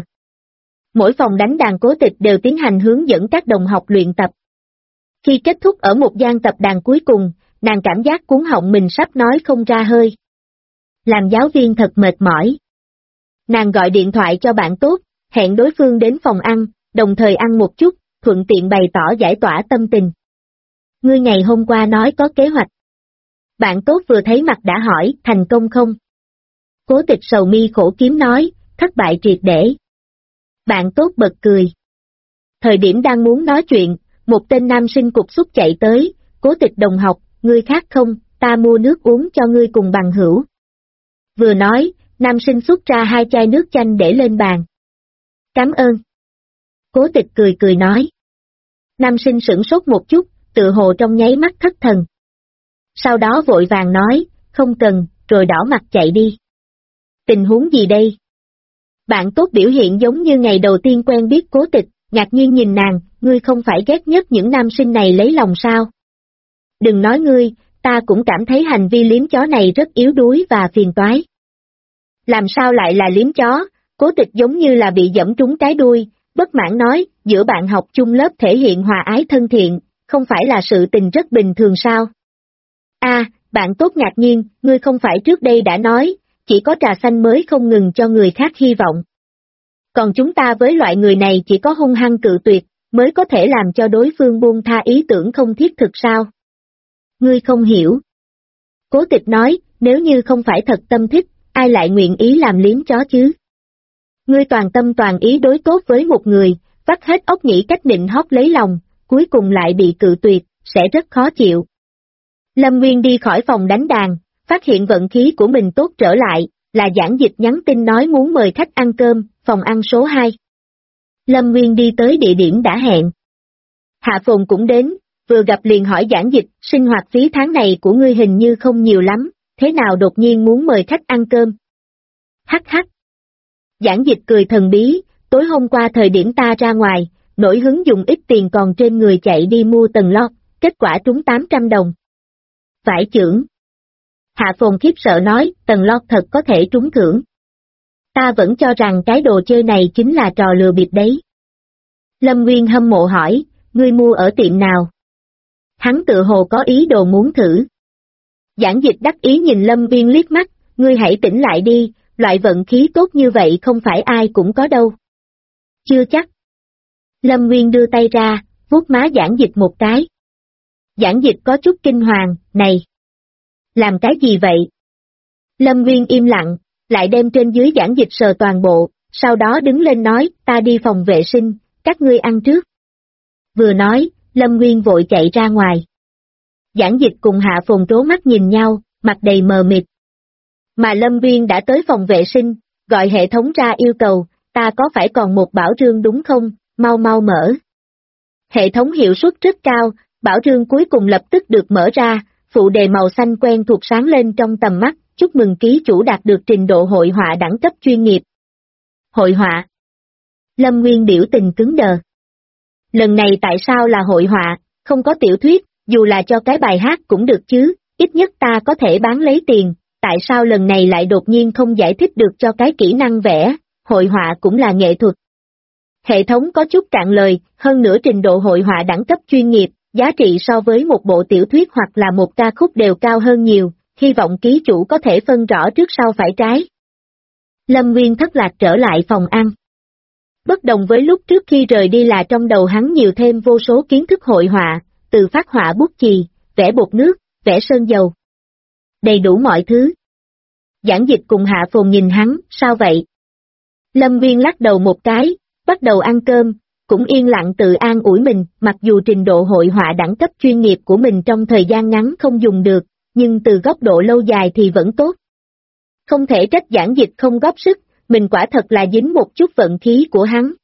mỗi phòng đánh đàn Cố Tịch đều tiến hành hướng dẫn các đồng học luyện tập. Khi kết thúc ở một gian tập đàn cuối cùng, nàng cảm giác cuống họng mình sắp nói không ra hơi. Làm giáo viên thật mệt mỏi. Nàng gọi điện thoại cho bạn tốt, hẹn đối phương đến phòng ăn, đồng thời ăn một chút, thuận tiện bày tỏ giải tỏa tâm tình. Ngươi ngày hôm qua nói có kế hoạch. Bạn tốt vừa thấy mặt đã hỏi, thành công không? Cố Tịch sầu mi khổ kiếm nói, thất bại triệt để. Bạn tốt bật cười. Thời điểm đang muốn nói chuyện, một tên nam sinh cục xúc chạy tới, Cố Tịch đồng học, ngươi khác không, ta mua nước uống cho ngươi cùng bằng hữu. Vừa nói, nam sinh xuất ra 2 chai nước chanh để lên bàn. Cảm ơn. Cố Tịch cười cười nói. Nam sinh sửng sốt một chút, tự hồ trong nháy mắt thất thần. Sau đó vội vàng nói, không cần, rồi đỏ mặt chạy đi. Tình huống gì đây? Bạn tốt biểu hiện giống như ngày đầu tiên quen biết Cố Tịch, ngạc nhiên nhìn nàng, ngươi không phải ghét nhất những nam sinh này lấy lòng sao? Đừng nói ngươi, ta cũng cảm thấy hành vi liếm chó này rất yếu đuối và phiền toái. Làm sao lại là liếm chó? Cố Tịch giống như là bị giẫm trúng cái đuôi, bất mãn nói, giữa bạn học chung lớp thể hiện hòa ái thân thiện, không phải là sự tình rất bình thường sao? Bạn tốt ngạc nhiên, ngươi không phải trước đây đã nói, chỉ có trà xanh mới không ngừng cho người khác hy vọng. Còn chúng ta với loại người này chỉ có hung hăng cự tuyệt, mới có thể làm cho đối phương buông tha ý tưởng không thiết thực sao? Ngươi không hiểu. Cố Tịch nói, nếu như không phải thật tâm thích, ai lại nguyện ý làm liếm chó chứ? Ngươi toàn tâm toàn ý đối tốt với một người, vắt hết óc nghĩ cách nịnh hót lấy lòng, cuối cùng lại bị cự tuyệt, sẽ rất khó chịu. Lâm Nguyên đi khỏi phòng đánh đàn, phát hiện vận khí của mình tốt trở lại, là Giảng Dịch nhắn tin nói muốn mời khách ăn cơm, phòng ăn số 2. Lâm Nguyên đi tới địa điểm đã hẹn. Hạ Phồn cũng đến, vừa gặp liền hỏi Giảng Dịch, sinh hoạt phí tháng này của ngươi hình như không nhiều lắm, thế nào đột nhiên muốn mời khách ăn cơm? Hắc hắc. Giảng Dịch cười thần bí, tối hôm qua thời điểm ta ra ngoài, nổi hứng dùng ít tiền còn trên người chạy đi mua tầng lót, kết quả trúng 800 đồng. Vải chưởng. Hạ Phồn khiếp sợ nói, tầng lót thật có thể trúng thưởng. Ta vẫn cho rằng cái đồ chơi này chính là trò lừa bịp đấy. Lâm Nguyên hâm mộ hỏi, ngươi mua ở tiệm nào? Hắn tự hồ có ý đồ muốn thử. Giảng Dịch đắc ý nhìn Lâm Viên liếc mắt, ngươi hãy tỉnh lại đi, loại vận khí tốt như vậy không phải ai cũng có đâu. Chưa chắc. Lâm Nguyên đưa tay ra, vuốt má Giảng Dịch một cái. Giảng Dịch có chút kinh hoàng, này. Làm cái gì vậy? Lâm Nguyên im lặng, lại đem trên dưới Giảng Dịch sờ toàn bộ, sau đó đứng lên nói, ta đi phòng vệ sinh, các ngươi ăn trước. Vừa nói, Lâm Nguyên vội chạy ra ngoài. Giảng Dịch cùng Hạ Phồn trố mắt nhìn nhau, mặt đầy mờ mịt. Mà Lâm Nguyên đã tới phòng vệ sinh, gọi hệ thống ra yêu cầu, ta có phải còn một bảo rương đúng không, mau mau mở. Hệ thống hiệu suất rất cao, bảo rương cuối cùng lập tức được mở ra, phụ đề màu xanh quen thuộc sáng lên trong tầm mắt, chúc mừng ký chủ đạt được trình độ hội họa đẳng cấp chuyên nghiệp. Hội họa. Lâm Nguyên biểu tình cứng đờ. Lần này tại sao là hội họa, không có tiểu thuyết, dù là cho cái bài hát cũng được chứ, ít nhất ta có thể bán lấy tiền, tại sao lần này lại đột nhiên không giải thích được cho cái kỹ năng vẽ, hội họa cũng là nghệ thuật. Hệ thống có chút cạn lời, hơn nữa trình độ hội họa đẳng cấp chuyên nghiệp, giá trị so với một bộ tiểu thuyết hoặc là một ca khúc đều cao hơn nhiều, hy vọng ký chủ có thể phân rõ trước sau phải trái. Lâm Nguyên thất lạc trở lại phòng ăn. Bất đồng với lúc trước khi rời đi là trong đầu hắn nhiều thêm vô số kiến thức hội họa, từ phát họa bút chì, vẽ bột nước, vẽ sơn dầu. Đầy đủ mọi thứ. Giảng Dịch cùng Hạ Phồn nhìn hắn, sao vậy? Lâm Nguyên lắc đầu một cái, bắt đầu ăn cơm, cũng yên lặng tự an ủi mình, mặc dù trình độ hội họa đẳng cấp chuyên nghiệp của mình trong thời gian ngắn không dùng được, nhưng từ góc độ lâu dài thì vẫn tốt. Không thể trách Giảng Dịch không góp sức, mình quả thật là dính một chút vận khí của hắn.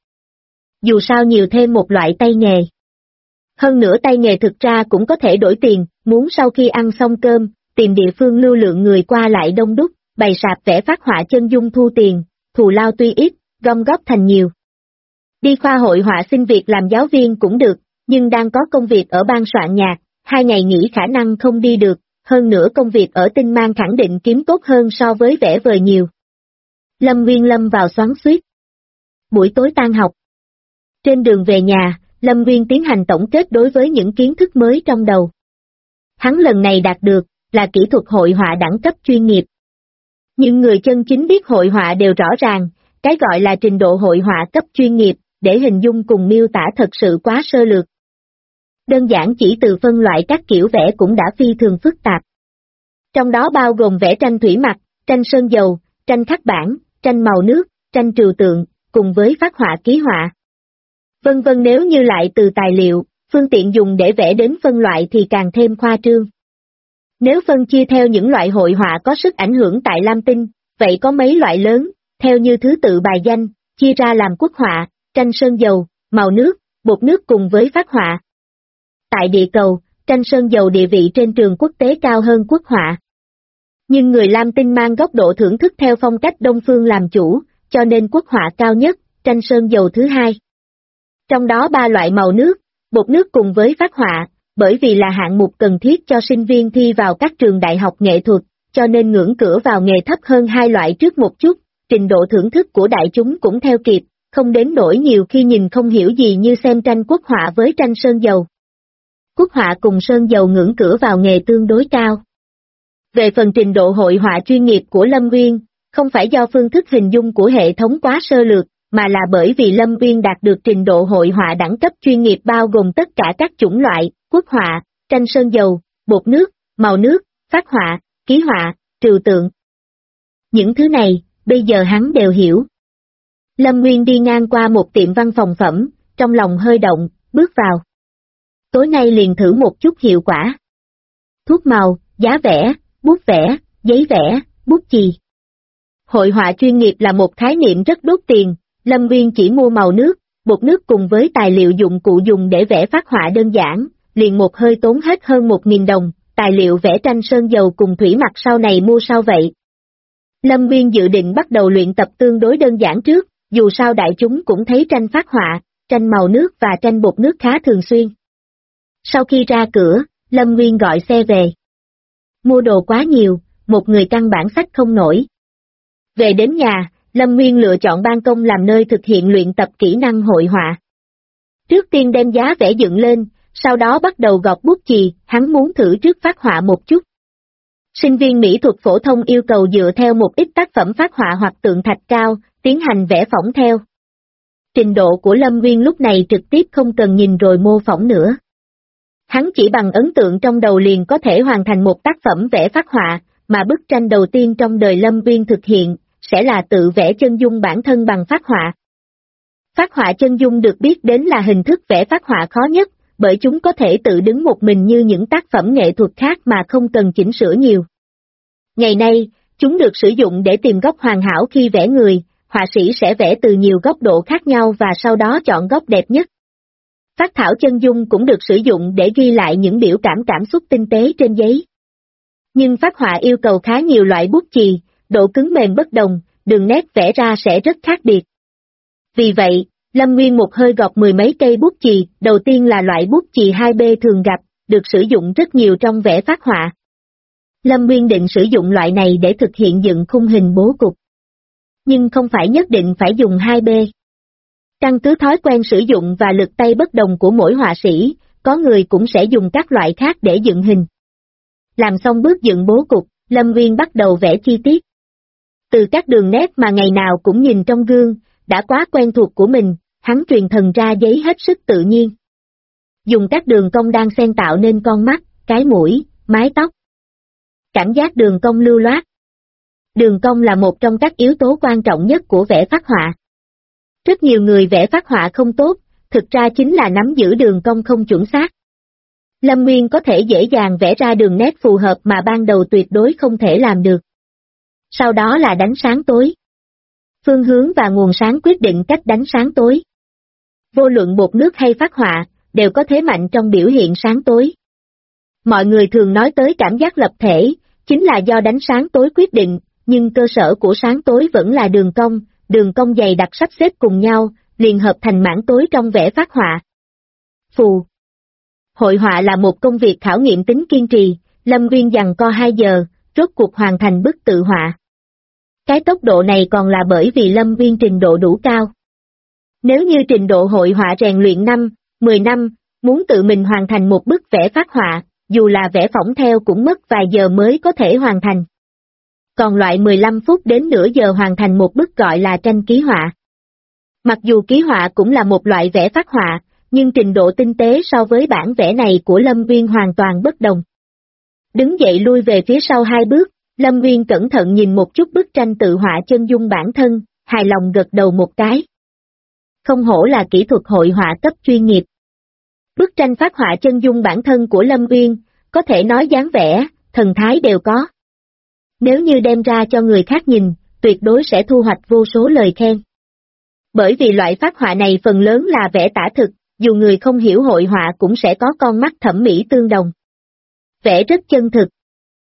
Dù sao nhiều thêm một loại tay nghề. Hơn nữa tay nghề thực ra cũng có thể đổi tiền, muốn sau khi ăn xong cơm, tìm địa phương lưu lượng người qua lại đông đúc, bày sạp vẽ phát họa chân dung thu tiền, thù lao tuy ít, gom góp thành nhiều. Đi khoa hội họa xin việc làm giáo viên cũng được, nhưng đang có công việc ở ban soạn nhạc, 2 ngày nghỉ khả năng không đi được, hơn nữa công việc ở Tinh Mang khẳng định kiếm tốt hơn so với vẽ vời nhiều. Lâm Nguyên lâm vào xoắn xuýt. Buổi tối tan học. Trên đường về nhà, Lâm Nguyên tiến hành tổng kết đối với những kiến thức mới trong đầu. Hắn lần này đạt được, là kỹ thuật hội họa đẳng cấp chuyên nghiệp. Những người chân chính biết hội họa đều rõ ràng, cái gọi là trình độ hội họa cấp chuyên nghiệp, để hình dung cùng miêu tả thật sự quá sơ lược. Đơn giản chỉ từ phân loại các kiểu vẽ cũng đã phi thường phức tạp. Trong đó bao gồm vẽ tranh thủy mặc, tranh sơn dầu, tranh khắc bản, tranh màu nước, tranh trừu tượng, cùng với phác họa ký họa. Vân vân, nếu như lại từ tài liệu, phương tiện dùng để vẽ đến phân loại thì càng thêm khoa trương. Nếu phân chia theo những loại hội họa có sức ảnh hưởng tại Lam Tinh, vậy có mấy loại lớn, theo như thứ tự bài danh, chia ra làm quốc họa, tranh sơn dầu, màu nước, bột nước cùng với phác họa. Tại địa cầu, tranh sơn dầu địa vị trên trường quốc tế cao hơn quốc họa. Nhưng người Lam Tinh mang góc độ thưởng thức theo phong cách Đông phương làm chủ, cho nên quốc họa cao nhất, tranh sơn dầu thứ hai. Trong đó 3 loại màu nước, bột nước cùng với phác họa, bởi vì là hạng mục cần thiết cho sinh viên thi vào các trường đại học nghệ thuật, cho nên ngưỡng cửa vào nghề thấp hơn 2 loại trước một chút, trình độ thưởng thức của đại chúng cũng theo kịp, không đến nỗi nhiều khi nhìn không hiểu gì như xem tranh quốc họa với tranh sơn dầu. Quốc họa cùng sơn dầu ngưỡng cửa vào nghề tương đối cao. Về phần trình độ hội họa chuyên nghiệp của Lâm Nguyên, không phải do phương thức hình dung của hệ thống quá sơ lược, mà là bởi vì Lâm Nguyên đạt được trình độ hội họa đẳng cấp chuyên nghiệp bao gồm tất cả các chủng loại, quốc họa, tranh sơn dầu, bột nước, màu nước, phác họa, ký họa, trừu tượng. Những thứ này, bây giờ hắn đều hiểu. Lâm Nguyên đi ngang qua một tiệm văn phòng phẩm, trong lòng hơi động, bước vào. Tối nay liền thử một chút hiệu quả. Thuốc màu, giá vẽ, bút vẽ, giấy vẽ, bút chì. Hội họa chuyên nghiệp là một khái niệm rất đốt tiền, Lâm Nguyên chỉ mua màu nước, bột nước cùng với tài liệu dụng cụ dùng để vẽ phác họa đơn giản, liền một hơi tốn hết hơn 1.000 đồng, tài liệu vẽ tranh sơn dầu cùng thủy mặc sau này mua sao vậy. Lâm Nguyên dự định bắt đầu luyện tập tương đối đơn giản trước, dù sao đại chúng cũng thấy tranh phác họa, tranh màu nước và tranh bột nước khá thường xuyên. Sau khi ra cửa, Lâm Nguyên gọi xe về. Mua đồ quá nhiều, một người căn bản xách không nổi. Về đến nhà, Lâm Nguyên lựa chọn ban công làm nơi thực hiện luyện tập kỹ năng hội họa. Trước tiên đem giá vẽ dựng lên, sau đó bắt đầu gọt bút chì, hắn muốn thử trước phác họa một chút. Sinh viên mỹ thuật phổ thông yêu cầu dựa theo một ít tác phẩm phác họa hoặc tượng thạch cao, tiến hành vẽ phỏng theo. Trình độ của Lâm Nguyên lúc này trực tiếp không cần nhìn rồi mô phỏng nữa. Hắn chỉ bằng ấn tượng trong đầu liền có thể hoàn thành một tác phẩm vẽ phác họa, mà bức tranh đầu tiên trong đời Lâm Nguyên thực hiện, sẽ là tự vẽ chân dung bản thân bằng phác họa. Phác họa chân dung được biết đến là hình thức vẽ phác họa khó nhất, bởi chúng có thể tự đứng một mình như những tác phẩm nghệ thuật khác mà không cần chỉnh sửa nhiều. Ngày nay, chúng được sử dụng để tìm góc hoàn hảo khi vẽ người, họa sĩ sẽ vẽ từ nhiều góc độ khác nhau và sau đó chọn góc đẹp nhất. Phác thảo chân dung cũng được sử dụng để ghi lại những biểu cảm xúc tinh tế trên giấy. Nhưng phác họa yêu cầu khá nhiều loại bút chì, độ cứng mềm bất đồng, đường nét vẽ ra sẽ rất khác biệt. Vì vậy, Lâm Nguyên một hơi gọt mười mấy cây bút chì, đầu tiên là loại bút chì 2B thường gặp, được sử dụng rất nhiều trong vẽ phác họa. Lâm Nguyên định sử dụng loại này để thực hiện dựng khung hình bố cục. Nhưng không phải nhất định phải dùng 2B. Căn cứ thói quen sử dụng và lực tay bất đồng của mỗi họa sĩ, có người cũng sẽ dùng các loại khác để dựng hình. Làm xong bước dựng bố cục, Lâm Nguyên bắt đầu vẽ chi tiết. Từ các đường nét mà ngày nào cũng nhìn trong gương, đã quá quen thuộc của mình, hắn truyền thần ra giấy hết sức tự nhiên. Dùng các đường cong đang xen tạo nên con mắt, cái mũi, mái tóc. Cảm giác đường cong lưu loát. Đường cong là một trong các yếu tố quan trọng nhất của vẽ phác họa. Rất nhiều người vẽ phác họa không tốt, thực ra chính là nắm giữ đường cong không chuẩn xác. Lâm Nguyên có thể dễ dàng vẽ ra đường nét phù hợp mà ban đầu tuyệt đối không thể làm được. Sau đó là đánh sáng tối. Phương hướng và nguồn sáng quyết định cách đánh sáng tối. Vô luận bột nước hay phác họa, đều có thế mạnh trong biểu hiện sáng tối. Mọi người thường nói tới cảm giác lập thể, chính là do đánh sáng tối quyết định, nhưng cơ sở của sáng tối vẫn là đường cong dày đặc sắp xếp cùng nhau, liền hợp thành mảng tối trong vẽ phác họa. Phù. Hội họa là một công việc khảo nghiệm tính kiên trì, Lâm Nguyên giằng co 2 giờ, rốt cuộc hoàn thành bức tự họa. Cái tốc độ này còn là bởi vì Lâm Nguyên trình độ đủ cao. Nếu như trình độ hội họa rèn luyện 10 năm, muốn tự mình hoàn thành một bức vẽ phác họa, dù là vẽ phỏng theo cũng mất vài giờ mới có thể hoàn thành. Còn loại 15 phút đến nửa giờ hoàn thành một bức gọi là tranh ký họa. Mặc dù ký họa cũng là một loại vẽ phác họa, nhưng trình độ tinh tế so với bản vẽ này của Lâm Nguyên hoàn toàn bất đồng. Đứng dậy lui về phía sau 2 bước, Lâm Nguyên cẩn thận nhìn một chút bức tranh tự họa chân dung bản thân, hài lòng gật đầu một cái. Không hổ là kỹ thuật hội họa cấp chuyên nghiệp. Bức tranh phác họa chân dung bản thân của Lâm Nguyên, có thể nói dáng vẻ, thần thái đều có. Nếu như đem ra cho người khác nhìn, tuyệt đối sẽ thu hoạch vô số lời khen. Bởi vì loại phác họa này phần lớn là vẽ tả thực, dù người không hiểu hội họa cũng sẽ có con mắt thẩm mỹ tương đồng. Vẽ rất chân thực.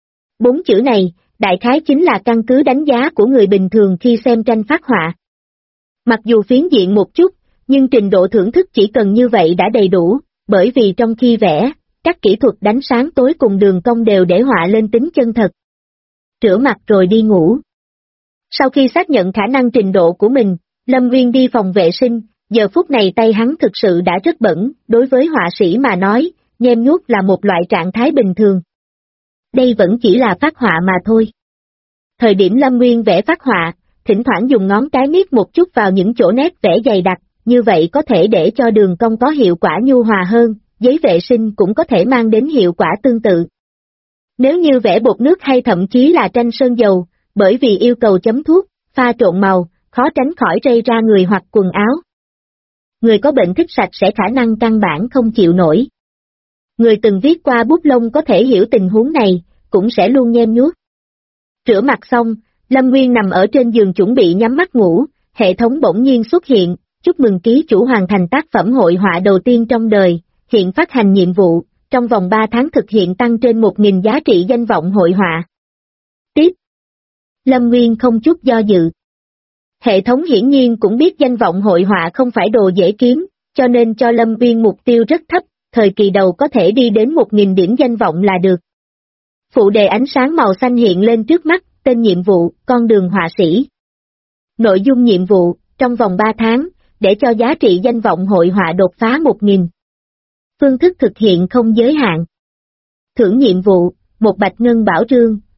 4 chữ này, đại khái chính là căn cứ đánh giá của người bình thường khi xem tranh phác họa. Mặc dù phiến diện một chút, nhưng trình độ thưởng thức chỉ cần như vậy đã đầy đủ, bởi vì trong khi vẽ, các kỹ thuật đánh sáng tối cùng đường cong đều để họa lên tính chân thật. Rửa mặt rồi đi ngủ. Sau khi xác nhận khả năng trình độ của mình, Lâm Nguyên đi phòng vệ sinh, giờ phút này tay hắn thực sự đã rất bẩn, đối với họa sĩ mà nói, nhem nhuốc là một loại trạng thái bình thường. Đây vẫn chỉ là phác họa mà thôi. Thời điểm Lâm Nguyên vẽ phác họa, thỉnh thoảng dùng ngón cái miết một chút vào những chỗ nét vẽ dày đặc, như vậy có thể để cho đường cong có hiệu quả nhu hòa hơn, giấy vệ sinh cũng có thể mang đến hiệu quả tương tự. Nếu như vẽ bột nước hay thậm chí là tranh sơn dầu, bởi vì yêu cầu chấm thuốc, pha trộn màu, khó tránh khỏi rây ra người hoặc quần áo. Người có bệnh thích sạch sẽ khả năng căn bản không chịu nổi. Người từng viết qua bút lông có thể hiểu tình huống này, cũng sẽ luôn nhem nhuốc. Rửa mặt xong, Lâm Nguyên nằm ở trên giường chuẩn bị nhắm mắt ngủ, hệ thống bỗng nhiên xuất hiện, chúc mừng ký chủ hoàn thành tác phẩm hội họa đầu tiên trong đời, hiện phát hành nhiệm vụ, trong vòng 3 tháng thực hiện tăng trên 1.000 giá trị danh vọng hội họa. Tiếp. Lâm Nguyên không chút do dự. Hệ thống hiển nhiên cũng biết danh vọng hội họa không phải đồ dễ kiếm, cho nên cho Lâm Nguyên mục tiêu rất thấp, thời kỳ đầu có thể đi đến 1.000 điểm danh vọng là được. Phụ đề ánh sáng màu xanh hiện lên trước mắt, tên nhiệm vụ, con đường họa sĩ. Nội dung nhiệm vụ, trong vòng 3 tháng, để cho giá trị danh vọng hội họa đột phá 1.000. Phương thức thực hiện không giới hạn. Thưởng nhiệm vụ, một bạch ngân bảo trương,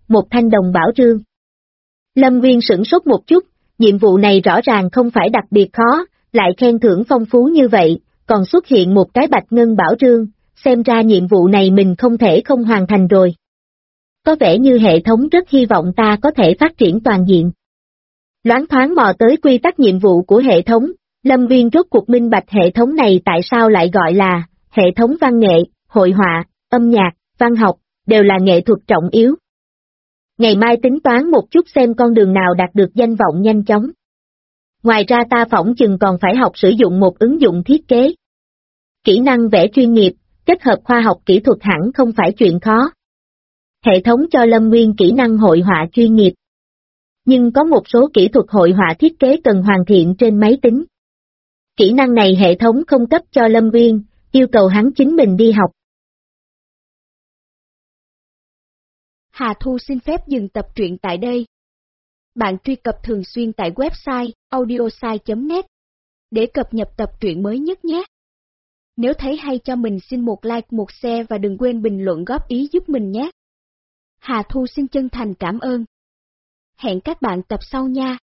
một thanh đồng bảo rương. Lâm Nguyên sửng sốt một chút, nhiệm vụ này rõ ràng không phải đặc biệt khó, lại khen thưởng phong phú như vậy, còn xuất hiện một cái bạch ngân bảo rương, xem ra nhiệm vụ này mình không thể không hoàn thành rồi. Có vẻ như hệ thống rất hy vọng ta có thể phát triển toàn diện. Loáng thoáng mò tới quy tắc nhiệm vụ của hệ thống, Lâm Nguyên rốt cuộc minh bạch hệ thống này tại sao lại gọi là hệ thống văn nghệ, hội họa, âm nhạc, văn học, đều là nghệ thuật trọng yếu. Ngày mai tính toán một chút xem con đường nào đạt được danh vọng nhanh chóng. Ngoài ra ta phỏng chừng còn phải học sử dụng một ứng dụng thiết kế. Kỹ năng vẽ chuyên nghiệp, kết hợp khoa học kỹ thuật hẳn không phải chuyện khó. Hệ thống cho Lâm Nguyên kỹ năng hội họa chuyên nghiệp. Nhưng có một số kỹ thuật hội họa thiết kế cần hoàn thiện trên máy tính. Kỹ năng này hệ thống không cấp cho Lâm Nguyên, yêu cầu hắn chính mình đi học. Hà Thu xin phép dừng tập truyện tại đây. Bạn truy cập thường xuyên tại website audiosai.net để cập nhật tập truyện mới nhất nhé. Nếu thấy hay cho mình xin một like, một share và đừng quên bình luận góp ý giúp mình nhé. Hà Thu xin chân thành cảm ơn. Hẹn các bạn tập sau nha.